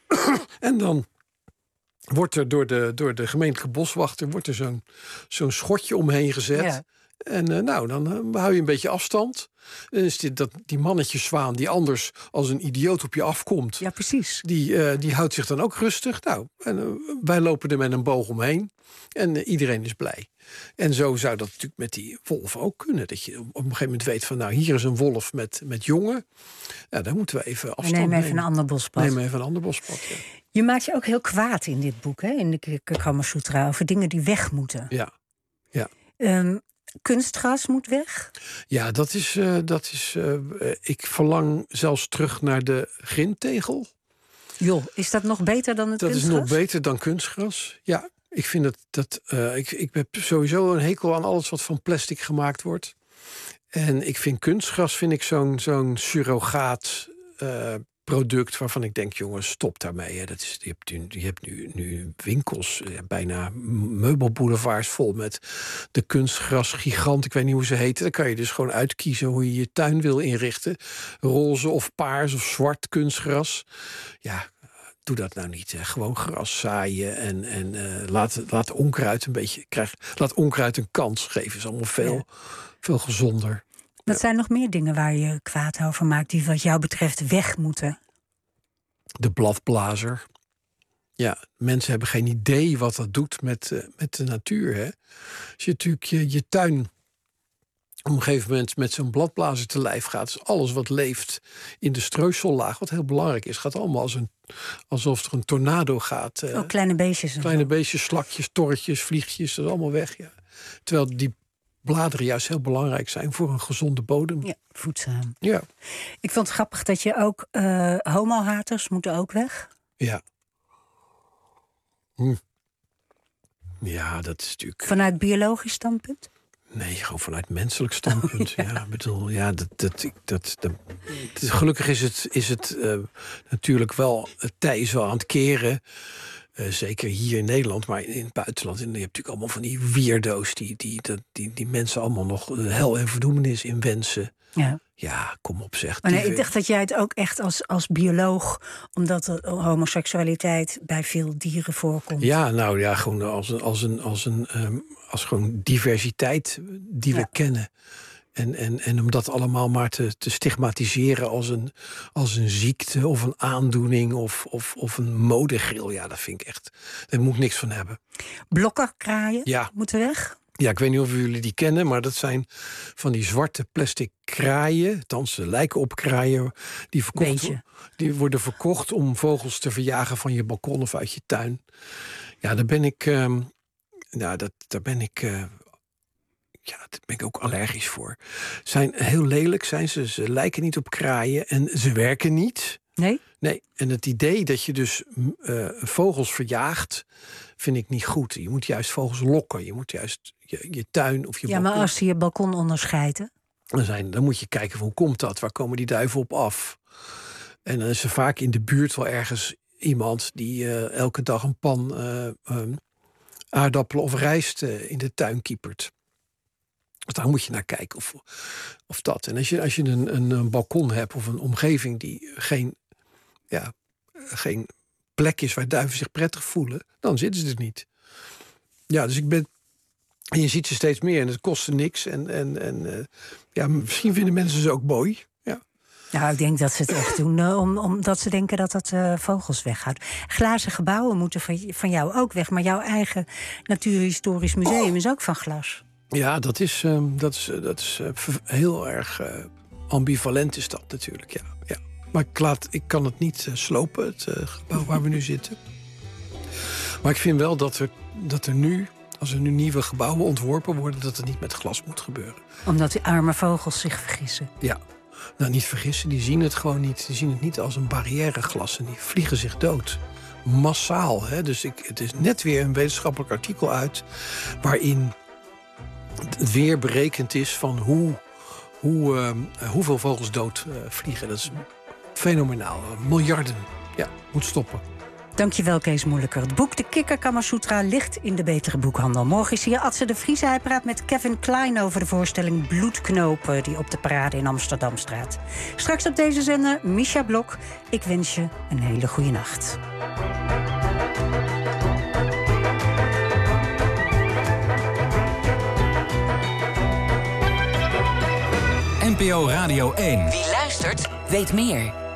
En dan wordt er door de, door de gemeentelijke boswachter wordt er zo'n, zo'n schotje omheen gezet. Ja. En uh, nou, dan uh, hou je een beetje afstand. Dan is dit, dat, die mannetjeszwaan die anders als een idioot op je afkomt. Ja, precies. Die, uh, die houdt zich dan ook rustig. Nou, en, uh, wij lopen er met een boog omheen. En uh, iedereen is blij. En zo zou dat natuurlijk met die wolf ook kunnen. Dat je op een gegeven moment weet van, nou, hier is een wolf met, met jongen. Nou, dan moeten we even afstand nemen. Neem even een ander bospad. Neem even een ander bospad, ja. Je maakt je ook heel kwaad in dit boek, hè? In de Kama Sutra, over dingen die weg moeten. Ja, ja. Um, Kunstgras moet weg? Ja, dat is... Uh, dat is uh, ik verlang zelfs terug naar de grindtegel. Joh, is dat nog beter dan het dat kunstgras? Dat is nog beter dan kunstgras, ja. Ik vind dat... dat uh, ik, ik heb sowieso een hekel aan alles wat van plastic gemaakt wordt. En ik vind kunstgras vind ik zo'n, zo'n surrogaat uh, product waarvan ik denk, jongens, stop daarmee. Hè. Dat is, je hebt, nu, je hebt nu, nu winkels, ja, bijna meubelboulevards vol met de kunstgrasgigant. Ik weet niet hoe ze heten. Dan kan je dus gewoon uitkiezen hoe je je tuin wil inrichten. Roze of paars of zwart kunstgras. Ja, doe dat nou niet. Hè. Gewoon gras zaaien en, en uh, laat, laat onkruid een beetje krijg, laat onkruid een kans geven. Is allemaal veel, ja. veel gezonder. Wat ja. zijn nog meer dingen waar je kwaad over maakt die wat jou betreft weg moeten? De bladblazer. Ja, mensen hebben geen idee wat dat doet met, uh, met de natuur. Hè? Als je natuurlijk je, je tuin op een gegeven moment met zo'n bladblazer te lijf gaat, dus alles wat leeft in de streusellaag, wat heel belangrijk is, gaat allemaal als een, alsof er een tornado gaat. Uh, oh, kleine beestjes. Kleine beestjes, slakjes, torretjes, vliegjes, dat is allemaal weg. Ja. Terwijl die bladeren juist heel belangrijk zijn voor een gezonde bodem. Ja, voedzaam. Ja. Ik vond het grappig dat je ook uh, homohaters moeten ook weg. Ja. Hm. Ja, dat is natuurlijk... Vanuit biologisch standpunt? Nee, gewoon vanuit menselijk standpunt. ja. ja, bedoel, ja, dat, dat, dat, dat, dat, gelukkig is het, is het uh, natuurlijk wel, het tij is wel aan het keren. Uh, zeker hier in Nederland, maar in het buitenland. En je hebt natuurlijk allemaal van die weirdo's die, die, die, die, die mensen allemaal nog hel en verdoemenis in wensen. Ja. Ja, kom op zeg. Maar nee, ik dacht dat jij het ook echt als, als bioloog, omdat er homoseksualiteit bij veel dieren voorkomt. Ja, nou ja, gewoon als een, als een, als een, um, als gewoon diversiteit die we ja. kennen. En, en, en om dat allemaal maar te, te stigmatiseren als een, als een ziekte of een aandoening of, of, of een modegril. Ja, dat vind ik echt. Daar moet ik niks van hebben. Blokkerkraaien ja. moeten weg? Ja, ik weet niet of jullie die kennen, maar dat zijn van die zwarte plastic kraaien. Althans, ze lijken op kraaien. Die, verkocht, die worden verkocht om vogels te verjagen van je balkon of uit je tuin. Ja, daar ben ik... Um, nou, dat, daar ben ik... Uh, Ja, daar ben ik ook allergisch voor. Zijn heel lelijk, zijn ze. Ze lijken niet op kraaien en ze werken niet. Nee? Nee. En het idee dat je dus uh, vogels verjaagt, vind ik niet goed. Je moet juist vogels lokken. Je moet juist je, je tuin of je ja, balkon... maar als ze je balkon onderscheiden? Dan, zijn, dan moet je kijken, hoe komt dat? Waar komen die duiven op af? En dan is er vaak in de buurt wel ergens iemand die uh, elke dag een pan uh, um, aardappelen of rijst uh, in de tuin kiepert. Dus daar moet je naar kijken of, of dat. En als je, als je een, een, een balkon hebt of een omgeving die geen, ja, geen plek is waar duiven zich prettig voelen, dan zitten ze er niet. Ja, dus ik ben. En je ziet ze steeds meer en het kostte niks. En, en, en uh, ja, misschien vinden mensen ze ook mooi. Ja. Nou, ik denk dat ze het echt doen, uh, om, omdat ze denken dat dat uh, vogels weghoudt. Glazen gebouwen moeten van, van jou ook weg, maar jouw eigen Natuurhistorisch Museum oh. is ook van glas. Ja, dat is, um, dat is, dat is uh, heel erg uh, ambivalent is dat natuurlijk, ja. ja. Maar ik, laat, ik kan het niet uh, slopen, het uh, gebouw waar we nu zitten. Maar ik vind wel dat er, dat er nu, als er nu nieuwe gebouwen ontworpen worden, dat het niet met glas moet gebeuren. Omdat die arme vogels zich vergissen. Ja, nou niet vergissen, die zien het gewoon niet. Die zien het niet als een barrièreglas en die vliegen zich dood. Massaal, hè. Dus ik, het is net weer een wetenschappelijk artikel uit waarin het weer berekend is van hoe, hoe, uh, hoeveel vogels dood uh, vliegen. Dat is fenomenaal. Uh, miljarden. Ja, moet stoppen. Dankjewel, Kees Moeilijker. Het boek De Kikker Kamasutra ligt in de betere boekhandel. Morgen is hier Adse de Vries. Hij praat met Kevin Klein over de voorstelling Bloedknopen... die op de parade in Amsterdam staat. Straks op deze zender Misha Blok. Ik wens je een hele goede nacht. N P O Radio één. Wie luistert, weet meer.